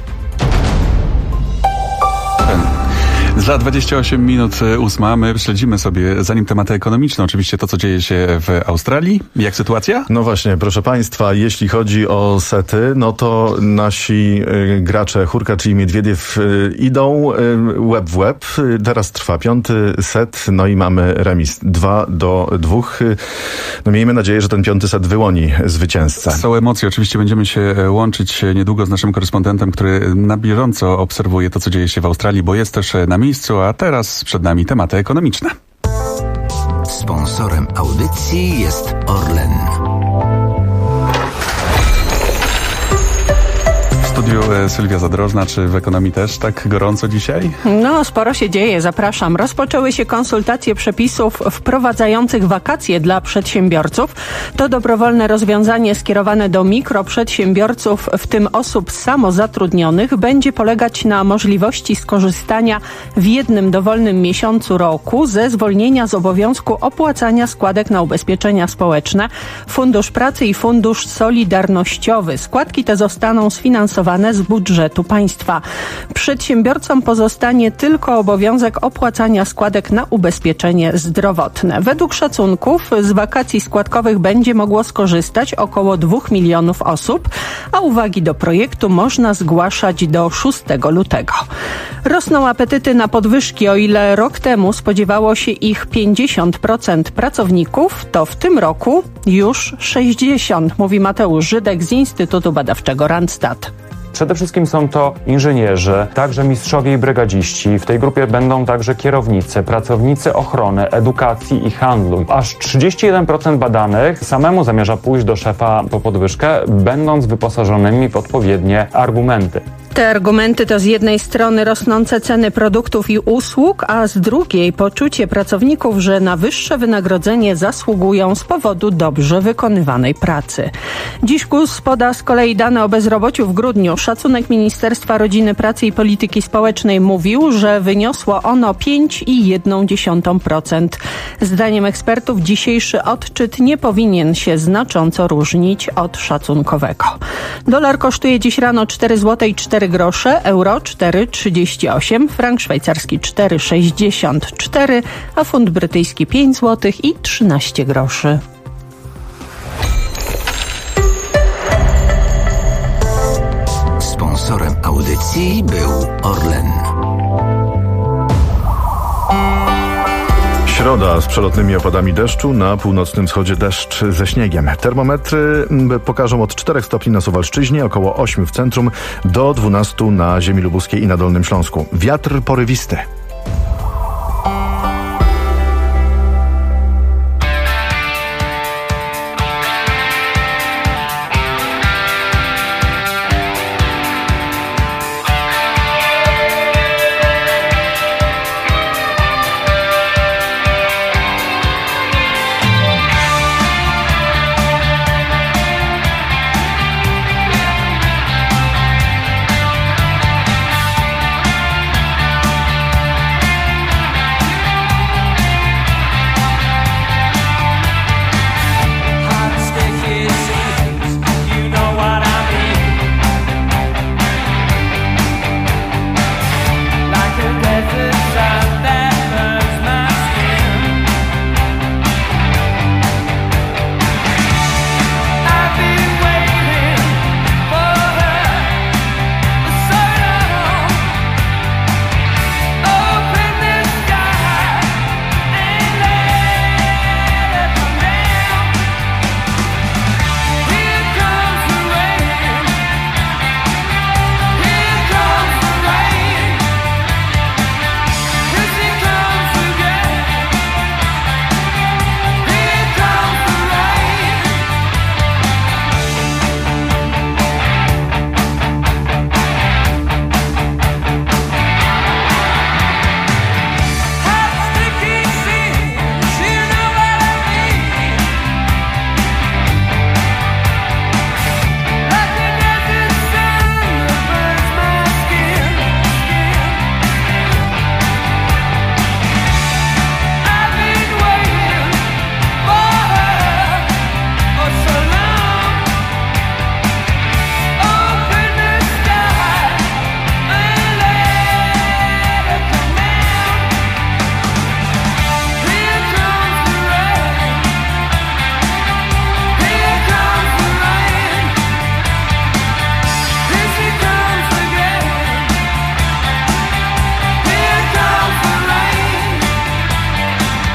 Za 28 minut 8. My śledzimy sobie, zanim tematy ekonomiczne, oczywiście to, co dzieje się w Australii. Jak sytuacja? No właśnie, proszę Państwa, jeśli chodzi o sety, no to nasi gracze Hurkacz i Miedwiediew idą łeb w łeb. Teraz trwa 5. set, no i mamy remis 2-2. No miejmy nadzieję, że ten 5. set wyłoni zwycięzcę. Są emocje. Oczywiście będziemy się łączyć niedługo z naszym korespondentem, który na bieżąco obserwuje to, co dzieje się w Australii, bo jest też na miejscu, a teraz przed nami tematy ekonomiczne. Sponsorem audycji jest Orlen. W studiu Sylwia Zadrożna. Czy w ekonomii też tak gorąco dzisiaj? No, sporo się dzieje. Zapraszam. Rozpoczęły się konsultacje przepisów wprowadzających wakacje dla przedsiębiorców. To dobrowolne rozwiązanie skierowane do mikroprzedsiębiorców, w tym osób samozatrudnionych, będzie polegać na możliwości skorzystania w jednym dowolnym miesiącu roku ze zwolnienia z obowiązku opłacania składek na ubezpieczenia społeczne, Fundusz Pracy i Fundusz Solidarnościowy. Składki te zostaną sfinansowane z budżetu państwa. Przedsiębiorcom pozostanie tylko obowiązek opłacania składek na ubezpieczenie zdrowotne. Według szacunków z wakacji składkowych będzie mogło skorzystać około 2 milionów osób, a uwagi do projektu można zgłaszać do 6 lutego. Rosną apetyty na podwyżki. O ile rok temu spodziewało się ich 50% pracowników, to w tym roku już 60%, mówi Mateusz Żydek z Instytutu Badawczego Randstad. Przede wszystkim są to inżynierzy, także mistrzowie i brygadziści. W tej grupie będą także kierownicy, pracownicy ochrony, edukacji i handlu. Aż 31% badanych samemu zamierza pójść do szefa po podwyżkę, będąc wyposażonymi w odpowiednie argumenty. Te argumenty to z jednej strony rosnące ceny produktów i usług, a z drugiej poczucie pracowników, że na wyższe wynagrodzenie zasługują z powodu dobrze wykonywanej pracy. Dziś GUS poda z kolei dane o bezrobociu w grudniu. Szacunek Ministerstwa Rodziny, Pracy i Polityki Społecznej mówił, że wyniosło ono 5,1%. Zdaniem ekspertów dzisiejszy odczyt nie powinien się znacząco różnić od szacunkowego. Dolar kosztuje dziś rano 4 zł i 4 grosze, euro 4,38, frank szwajcarski 4,64, a funt brytyjski 5 zł i 13 groszy. Sponsorem audycji był Orlen. Środa z przelotnymi opadami deszczu, na północnym wschodzie deszcz ze śniegiem. Termometry pokażą od 4 stopni na Suwalszczyźnie, około 8 w centrum, do 12 na ziemi lubuskiej i na Dolnym Śląsku. Wiatr porywisty.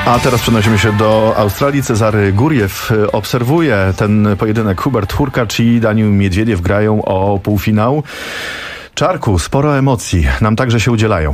A teraz przenosimy się do Australii. Cezary Guriew obserwuje ten pojedynek. Hubert Hurkacz i Daniil Miedwiediew grają o półfinał. Czarku, sporo emocji nam także się udzielają.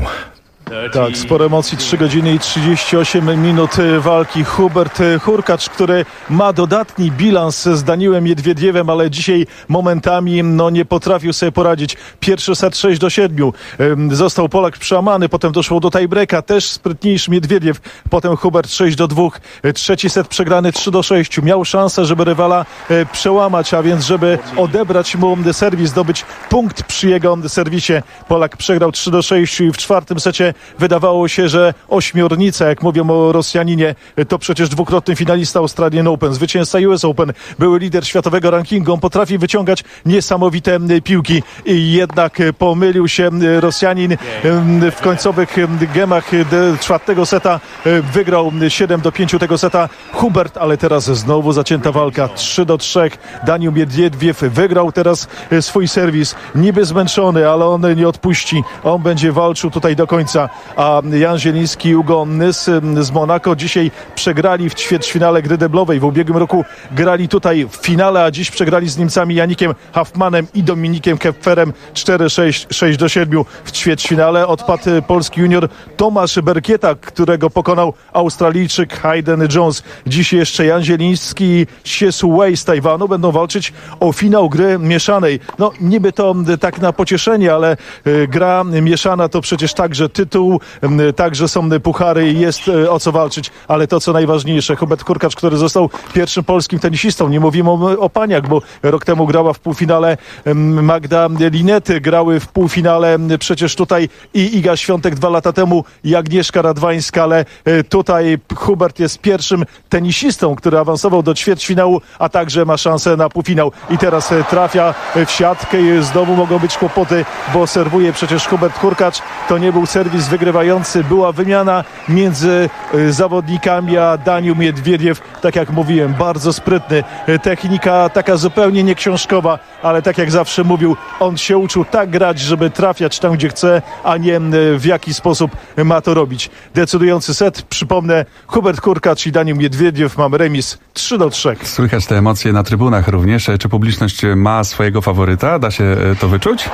Tak, sporo emocji, 3 godziny i 38 minut walki. Hubert Hurkacz, który ma dodatni bilans z Daniilem Miedwiediewem, ale dzisiaj momentami nie potrafił sobie poradzić. Pierwszy set 6-7. Został Polak przełamany, potem doszło do tiebreaka, też sprytniejszy Miedwiediew. Potem Hubert 6-2. Trzeci set przegrany 3-6. Miał szansę, żeby rywala przełamać, a więc żeby odebrać mu serwis, zdobyć punkt przy jego serwisie. Polak przegrał 3-6 i w czwartym secie wydawało się, że ośmiornica, jak mówią o Rosjaninie, to przecież dwukrotny finalista Australian Open, zwycięzca US Open, były lider światowego rankingu. On potrafi wyciągać niesamowite piłki i jednak pomylił się Rosjanin w końcowych gemach czwartego seta. Wygrał 7-5 tego seta Hubert, ale teraz znowu zacięta walka 3-3. Daniil Miedwiediew wygrał teraz swój serwis. Niby zmęczony, ale on nie odpuści. On będzie walczył tutaj do końca. A Jan Zieliński i Hugo Nys z Monako dzisiaj przegrali w ćwierćfinale gry deblowej. W ubiegłym roku grali tutaj w finale, a dziś przegrali z Niemcami Janikiem Hafmanem i Dominikiem Kepferem 4-6, 6-7 w ćwierćfinale. Odpadł polski junior Tomasz Berkieta, którego pokonał Australijczyk Hayden Jones. Dziś jeszcze Jan Zieliński i Hsiesu Wei z Tajwanu będą walczyć o finał gry mieszanej. Niby to tak na pocieszenie, ale gra mieszana to przecież także tytuł, także są puchary i jest o co walczyć, ale to co najważniejsze, Hubert Hurkacz, który został pierwszym polskim tenisistą, nie mówimy o paniach, bo rok temu grała w półfinale Magda Linety, grały w półfinale przecież tutaj i Iga Świątek 2 lata temu i Agnieszka Radwańska, ale tutaj Hubert jest pierwszym tenisistą, który awansował do ćwierćfinału, a także ma szansę na półfinał i teraz trafia w siatkę i znowu mogą być kłopoty, bo serwuje przecież Hubert Hurkacz. To nie był serwis wygrywający, była wymiana między zawodnikami, a Daniil Miedwiediew, tak jak mówiłem, bardzo sprytny. Technika taka zupełnie nieksiążkowa, ale tak jak zawsze mówił, on się uczył tak grać, żeby trafiać tam, gdzie chce, a nie w jaki sposób ma to robić. Decydujący set, przypomnę, Hubert Hurkacz i Daniil Miedwiediew, mamy remis 3-3. Słychać te emocje na trybunach również. Czy publiczność ma swojego faworyta? Da się to wyczuć?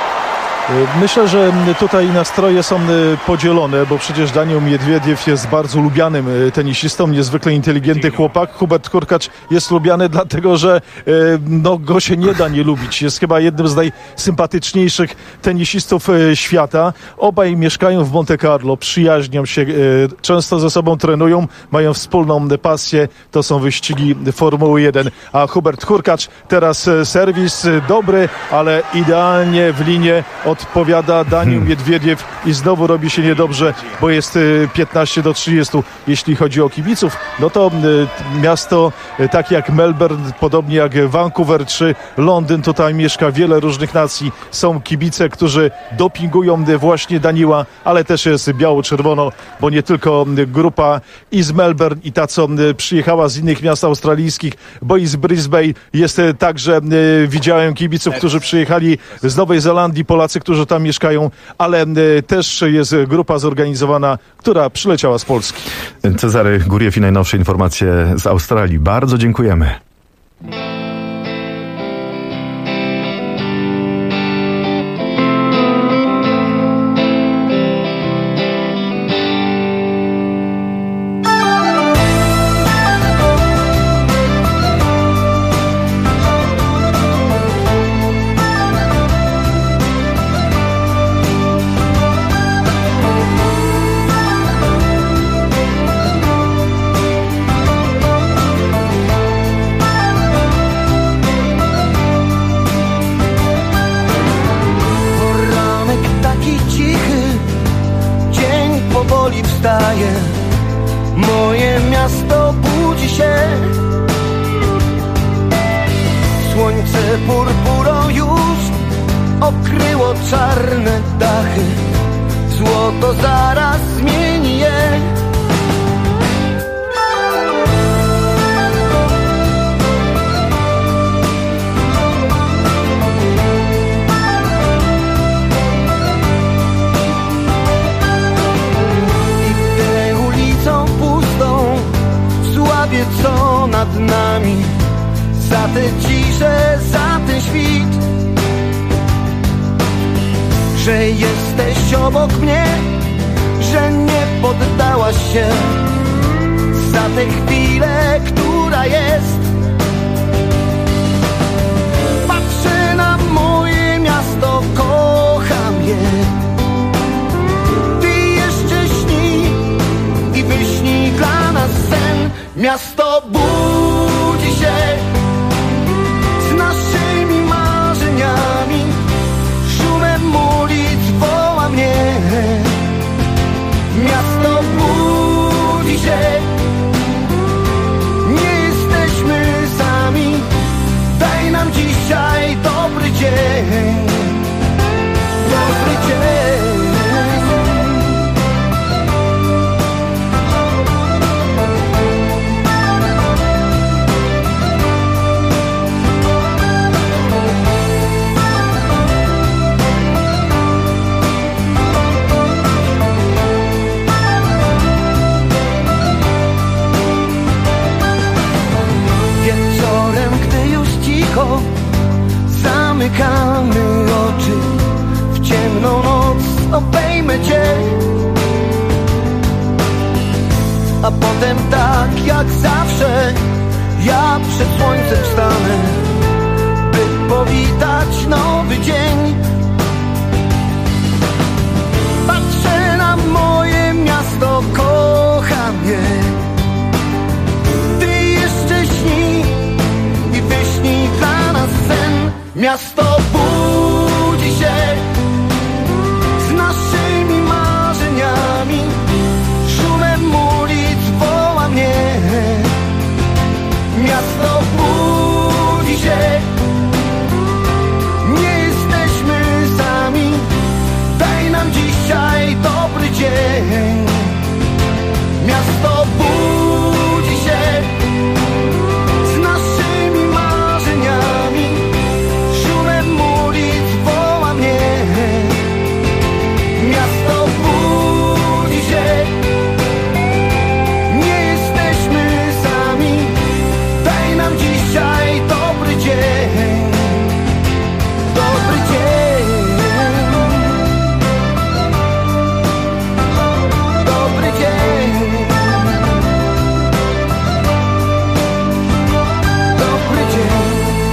Myślę, że tutaj nastroje są podzielone, bo przecież Daniil Miedwiediew jest bardzo lubianym tenisistą, niezwykle inteligentny chłopak. Hubert Hurkacz jest lubiany dlatego, że go się nie da nie lubić. Jest chyba jednym z najsympatyczniejszych tenisistów świata. Obaj mieszkają w Monte Carlo, przyjaźnią się, często ze sobą trenują, mają wspólną pasję. To są wyścigi Formuły 1. A Hubert Hurkacz teraz serwis dobry, ale idealnie w linię odpowiada Daniil Miedwiediew i znowu robi się niedobrze, bo jest 15-30. Jeśli chodzi o kibiców, to miasto takie jak Melbourne, podobnie jak Vancouver czy Londyn, tutaj mieszka wiele różnych nacji. Są kibice, którzy dopingują właśnie Daniila, ale też jest biało-czerwono, bo nie tylko grupa i z Melbourne i ta, co przyjechała z innych miast australijskich, bo i z Brisbane jest także, widziałem kibiców, którzy przyjechali z Nowej Zelandii, Polacy, którzy tam mieszkają, ale też jest grupa zorganizowana, która przyleciała z Polski. Cezary Guriew i najnowsze informacje z Australii. Bardzo dziękujemy. Moje miasto budzi się. Słońce purpurą już okryło czarne dachy. Złoto zaraz zmieni je. I tę ulicą pustą wie co nad nami. Za tę ciszę, za ten świt, że jesteś obok mnie, że nie poddałaś się. Za tę chwilę, która jest. Patrzę na moje miasto, kocham je. Ty jeszcze śnij i wyśnij dla nas sen. Miasto budzi się z naszymi marzeniami. Szumem ulic woła mnie. Miasto budzi się. Nie jesteśmy sami. Daj nam dzisiaj dobry dzień. Dobry dzień. Zamykamy oczy, w ciemną noc obejmę cię. A potem tak jak zawsze ja przed słońcem stanę, by powitać nowy dzień. Patrzę na moje miasto, kocham je. Ty jeszcze śnij i wyśnij dla nas sen. Miasto budzi się z naszymi marzeniami. Szumem ulic woła mnie. Miasto budzi się. Nie jesteśmy sami. Daj nam dzisiaj dobry dzień. Miasto budzi się z naszymi marzeniami. Szumem ulic woła mnie. Miasto budzi się. Nie jesteśmy sami. Daj nam dzisiaj dobry dzień. Dobry dzień. Dobry dzień. Dobry dzień.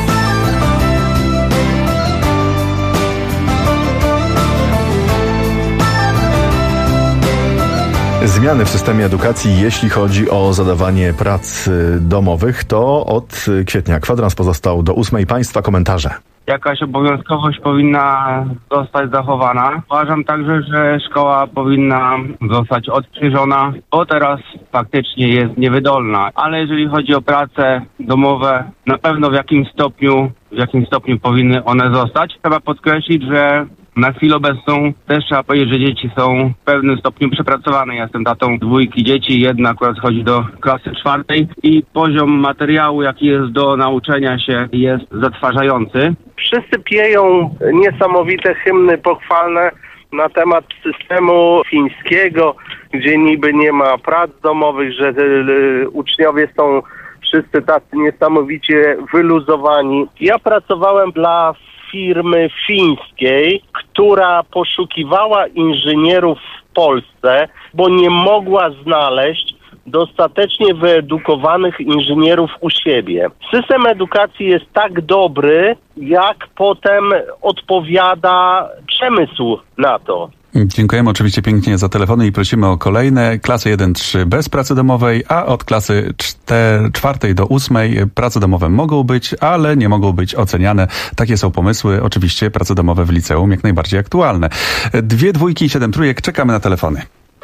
Zmiany w systemie edukacji, jeśli chodzi o zadawanie prac domowych, to od kwietnia kwadrans pozostał do 8. Państwa komentarze. Jakaś obowiązkowość powinna zostać zachowana. Uważam także, że szkoła powinna zostać odświeżona, bo teraz faktycznie jest niewydolna. Ale jeżeli chodzi o prace domowe, na pewno w jakimś stopniu powinny one zostać. Trzeba podkreślić, że na chwilę obecną też trzeba powiedzieć, że dzieci są w pewnym stopniu przepracowane. Ja jestem tatą 2 dzieci, jedna akurat chodzi do klasy 4 i poziom materiału, jaki jest do nauczenia się, jest zatrważający. Wszyscy pieją niesamowite hymny pochwalne na temat systemu fińskiego, gdzie niby nie ma prac domowych, że uczniowie są wszyscy tacy niesamowicie wyluzowani. Ja pracowałem dla firmy fińskiej, która poszukiwała inżynierów w Polsce, bo nie mogła znaleźć dostatecznie wyedukowanych inżynierów u siebie. System edukacji jest tak dobry, jak potem odpowiada przemysł na to. Dziękujemy oczywiście pięknie za telefony i prosimy o kolejne. Klasy 1-3 bez pracy domowej, a od klasy 4 do 8 prace domowe mogą być, ale nie mogą być oceniane. Takie są pomysły. Oczywiście prace domowe w liceum jak najbardziej aktualne. 2 dwójki i 7 trójek. Czekamy na telefony.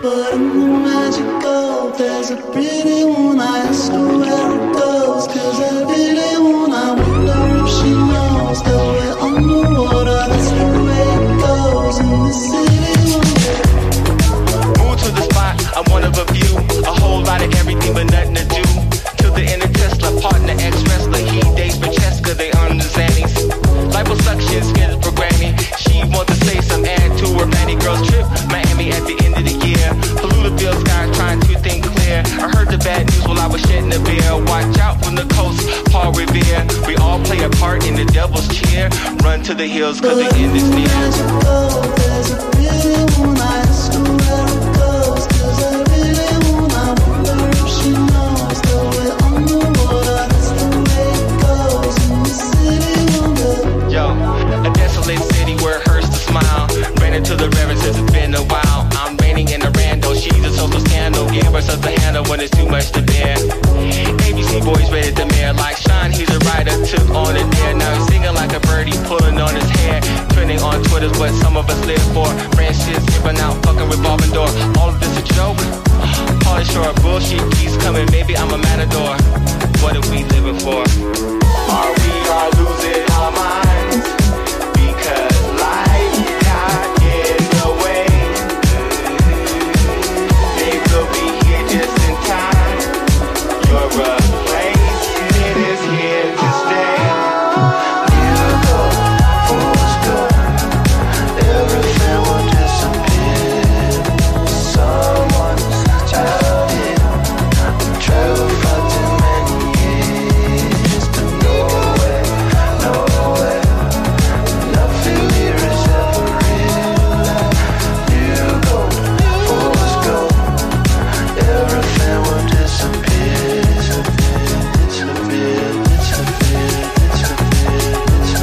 I'm one of a few, a whole lot of everything but nothing to do. Till the end of Tesla, partner, ex-wrestler, he dates Francesca, they on the Xannies. Liposuction, skin programming, she wants to say some add to her Manny Girls trip, Miami at the end of the year. Polluted bill sky, trying to think clear. I heard the bad news while I was shedding a beer. revere. We all play a part in the devil's cheer. Run to the hills cause the end is near. A desolate city where it hurts to smile. Ran into the river since it's been a while. I'm raining in the rando. She's a social scandal. Give herself a handle when it's too much to bear. ABC boys ready to mayor. Like Sean, he's a writer. Took on a dare. Now he's singing like a birdie, pulling on his hair. Trending on Twitter's what some of us live for. Brand shit's giving out, fucking revolving door. All of this a joke? Polish or bullshit keeps coming. Maybe I'm a matador. What are we living for? Are we all losing our minds? Because life got in the way. They will be here just in time. Your replacement is here to stay. You go, fools go. Everything will disappear. Someone's child here. Travel for too many years to nowhere. Nothing here is ever real. You go, fools go. Everything will disappear. Disappear, disappear, disappear,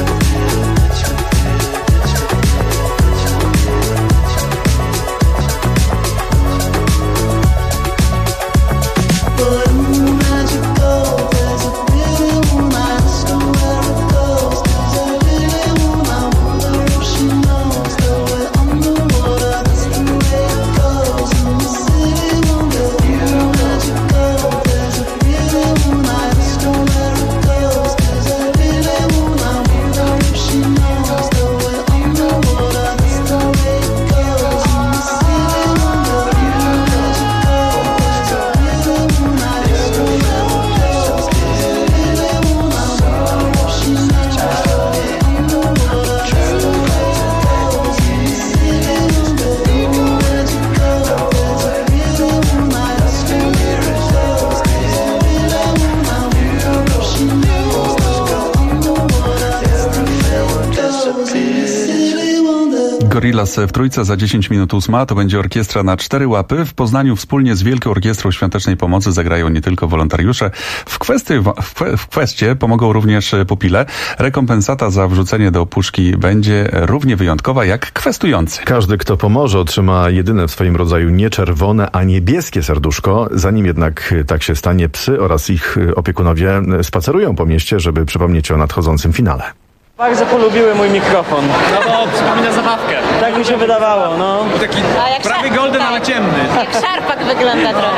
But where'd you go? There's a really wanna ask her where it goes. 'Cause I really wanna wonder if she knows that we're underwater. That's the way it goes in the city wonder. Where'd you go? There's a really wanna ask her where it goes. 'Cause I really wanna wonder if she knows that we're underwater. That's the way it goes in the city wonder. Where'd you go? There's a really wanna ask her where it goes. 'Cause I really wanna wonder if she knows that we're underwater. That's the way it goes in the city wonder. Where'd you go? There's a really wanna ask her where it goes. 'Cause I really wanna wonder if she knows that we're underwater. That's the way it goes in the city wonder. Gorillaz w Trójce za 10 minut 8. To będzie orkiestra na 4 łapy. W Poznaniu wspólnie z Wielką Orkiestrą Świątecznej Pomocy zagrają nie tylko wolontariusze. W kwestie pomogą również pupile. Rekompensata za wrzucenie do puszki będzie równie wyjątkowa jak kwestujący. Każdy, kto pomoże, otrzyma jedyne w swoim rodzaju nie czerwone, a niebieskie serduszko. Zanim jednak tak się stanie, psy oraz ich opiekunowie spacerują po mieście, żeby przypomnieć o nadchodzącym finale. Bardzo polubiły mój mikrofon. No bo przypomina zabawkę. Tak mi się wydawało, no. Taki prawie golden, ale ciemny. Jak szarpak wygląda trochę.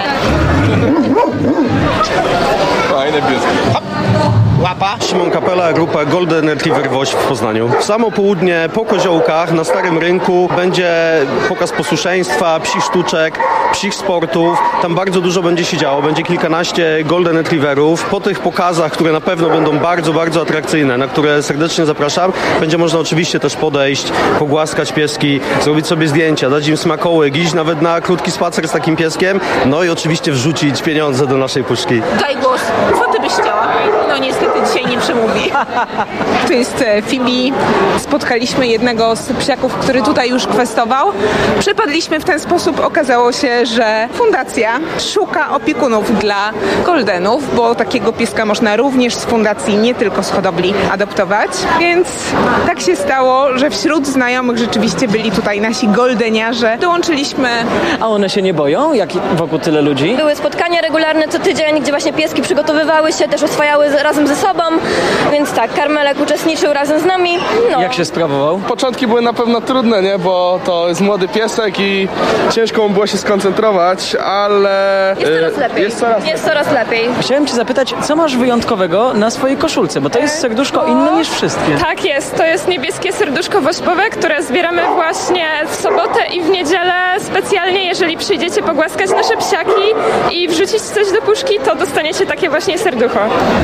Fajne pieski. Łapa. Szymon Kapela, grupa Golden Retriever Woź w Poznaniu. W samo południe po Koziołkach na Starym Rynku będzie pokaz posłuszeństwa, psich sztuczek, psich sportów. Tam bardzo dużo będzie się działo. Będzie kilkanaście Golden Retrieverów. Po tych pokazach, które na pewno będą bardzo, bardzo atrakcyjne, na które serdecznie zapraszam, będzie można oczywiście też podejść, pogłaskać pieski, zrobić sobie zdjęcia, dać im smakołyk, iść nawet na krótki spacer z takim pieskiem, no i oczywiście wrzucić pieniądze do naszej puszki. Daj głos. Co ty byś chciała? No niestety dzisiaj nie przemówi. To jest Phoebe. Spotkaliśmy jednego z psiaków, który tutaj już kwestował. Przepadliśmy w ten sposób. Okazało się, że fundacja szuka opiekunów dla goldenów, bo takiego pieska można również z fundacji, nie tylko z hodowli, adoptować. Więc tak się stało, że wśród znajomych rzeczywiście byli tutaj nasi goldeniarze. Dołączyliśmy. A one się nie boją, jak wokół tyle ludzi? Były spotkania regularne co tydzień, gdzie właśnie pieski przygotowywały się, też oswajały razem ze sobą, więc tak, Karmelek uczestniczył razem z nami. No. Jak się sprawował? Początki były na pewno trudne, nie? Bo to jest młody piesek i ciężko mu było się skoncentrować, ale jest coraz lepiej. Chciałem cię zapytać, co masz wyjątkowego na swojej koszulce, bo to jest serduszko inne niż wszystkie. Tak jest, to jest niebieskie serduszko wośpowe, które zbieramy właśnie w sobotę i w niedzielę specjalnie. Jeżeli przyjdziecie pogłaskać nasze psiaki i wrzucić coś do puszki, to dostaniecie takie właśnie serducho.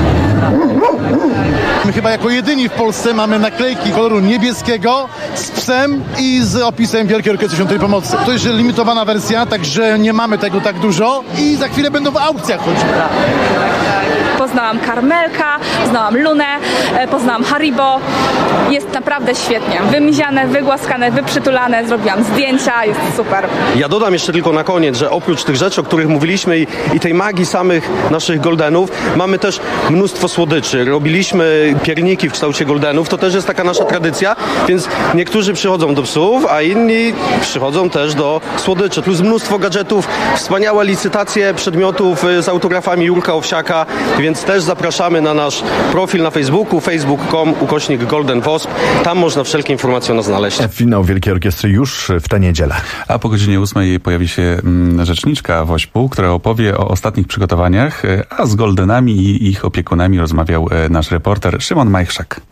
My chyba jako jedyni w Polsce mamy naklejki koloru niebieskiego z psem i z opisem Wielkiej Orkiestry Świątecznej Pomocy. To jest limitowana wersja, także nie mamy tego tak dużo i za chwilę będą w aukcjach choćby. poznałam Karmelka, poznałam Lunę, poznałam Haribo. Jest naprawdę świetnie. Wymiziane, wygłaskane, wyprzytulane, zrobiłam zdjęcia, jest super. Ja dodam jeszcze tylko na koniec, że oprócz tych rzeczy, o których mówiliśmy i tej magii samych naszych goldenów, mamy też mnóstwo słodyczy. Robiliśmy pierniki w kształcie goldenów, to też jest taka nasza tradycja, więc niektórzy przychodzą do psów, a inni przychodzą też do słodyczy. Plus mnóstwo gadżetów, wspaniałe licytacje przedmiotów z autografami Jurka Owsiaka, więc też zapraszamy na nasz profil na Facebooku, facebook.com/GoldenWosp. Tam można wszelkie informacje o nas znaleźć. Finał Wielkiej Orkiestry już w tę niedzielę. A po godzinie 8 pojawi się rzeczniczka Wośpu, która opowie o ostatnich przygotowaniach, a z Goldenami i ich opiekunami rozmawiał nasz reporter Szymon Majchrzak.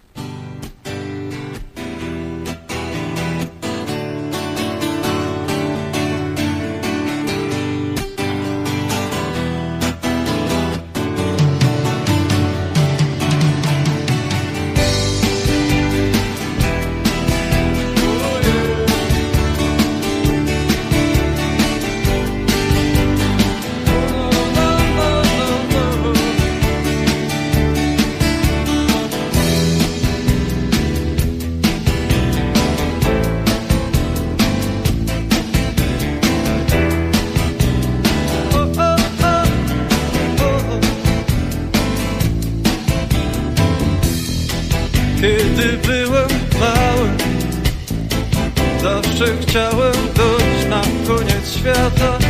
Kiedy byłem mały, zawsze chciałem dojść na koniec świata.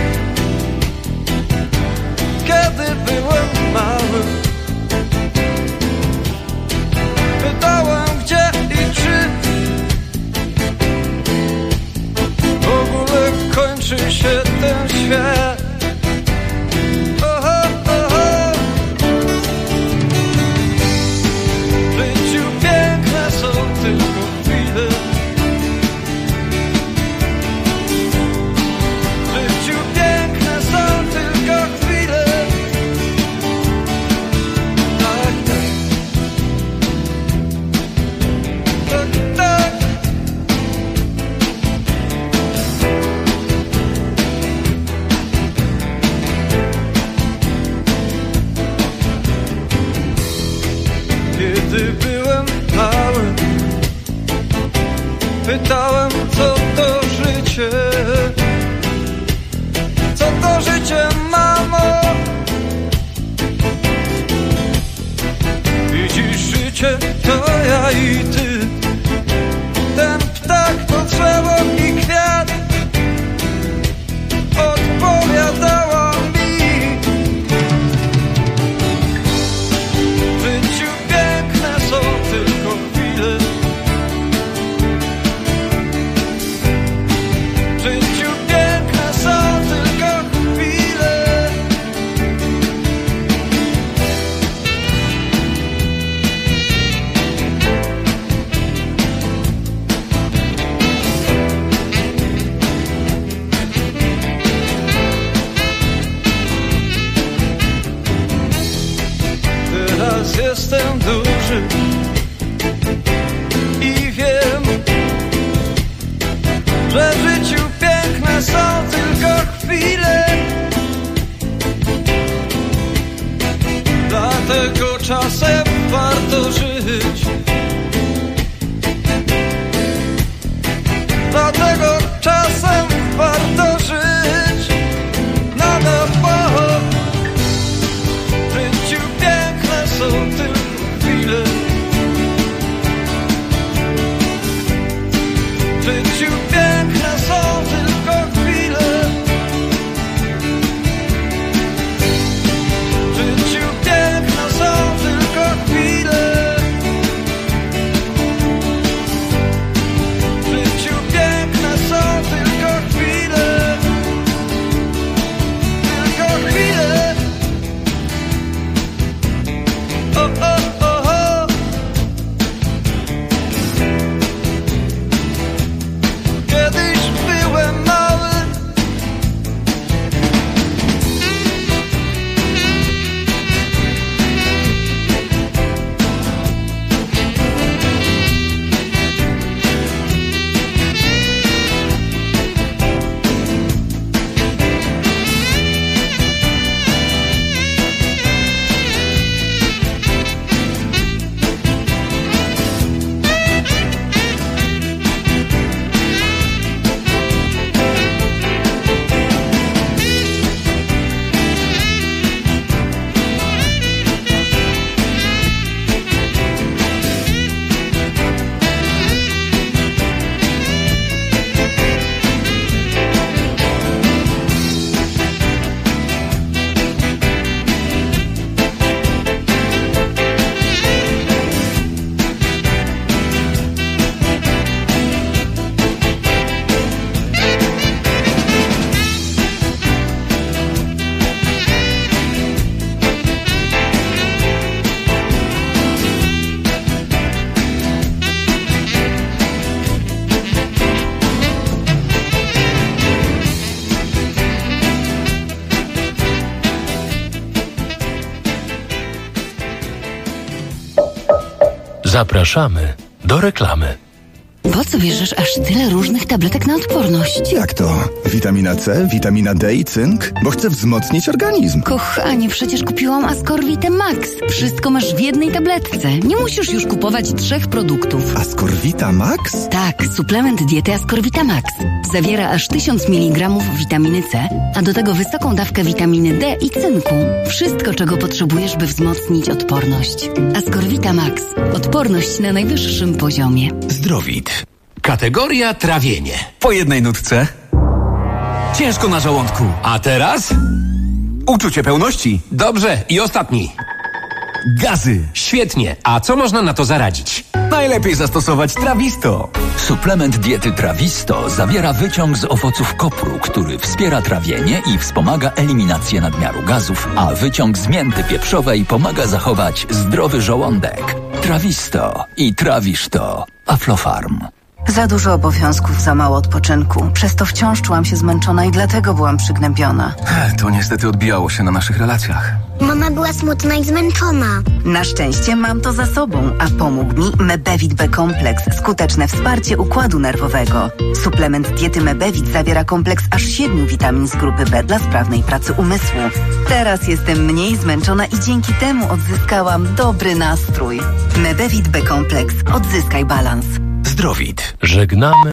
Kiedy byłem mały, pytałem gdzie i czy w ogóle kończy się ten świat. Kiedy byłem mały, pytałem co to życie. Co to życie, mamo? Widzisz, życie to ja i ty. Ten ptak to drzewo i kwiat. Odpowiadała mi. W życiu piękne są tylko chwile. W życiu piękne są tylko chwile. Teraz jestem duży i wiem, że w życiu piękne są tylko chwile. Dlatego czasem warto żyć. Dlatego czasem warto żyć na nowo. W życiu piękne są tylko chwile. Zapraszamy do reklamy. Po co bierzesz aż tyle różnych tabletek na odporność? Jak to? Witamina C, witamina D i cynk? Bo chcę wzmocnić organizm. Kochanie, przecież kupiłam Ascorvitę Max. Wszystko masz w jednej tabletce. Nie musisz już kupować 3 produktów. Ascorvita Max? Tak, suplement diety Ascorvita Max. Zawiera aż 1000 mg witaminy C, a do tego wysoką dawkę witaminy D i cynku. Wszystko, czego potrzebujesz, by wzmocnić odporność. Ascorvita Max. Odporność na najwyższym poziomie. Zdrowit. Kategoria trawienie. Po jednej nutce. Ciężko na żołądku. A teraz? Uczucie pełności. Dobrze. I ostatni. Gazy. Świetnie. A co można na to zaradzić? Najlepiej zastosować Trawisto. Suplement diety Trawisto zawiera wyciąg z owoców kopru, który wspiera trawienie i wspomaga eliminację nadmiaru gazów, a wyciąg z mięty pieprzowej pomaga zachować zdrowy żołądek. Trawisto i trawisz to. Aflofarm. Za dużo obowiązków, za mało odpoczynku. Przez to wciąż czułam się zmęczona i dlatego byłam przygnębiona. To niestety odbijało się na naszych relacjach. Mama była smutna i zmęczona. Na szczęście mam to za sobą, a pomógł mi Mebevit B-kompleks, skuteczne wsparcie układu nerwowego. Suplement diety Mebevit zawiera kompleks aż 7 witamin z grupy B dla sprawnej pracy umysłu. Teraz jestem mniej zmęczona i dzięki temu odzyskałam dobry nastrój. Mebevit B-kompleks. Odzyskaj balans. Zdrowit. Żegnamy.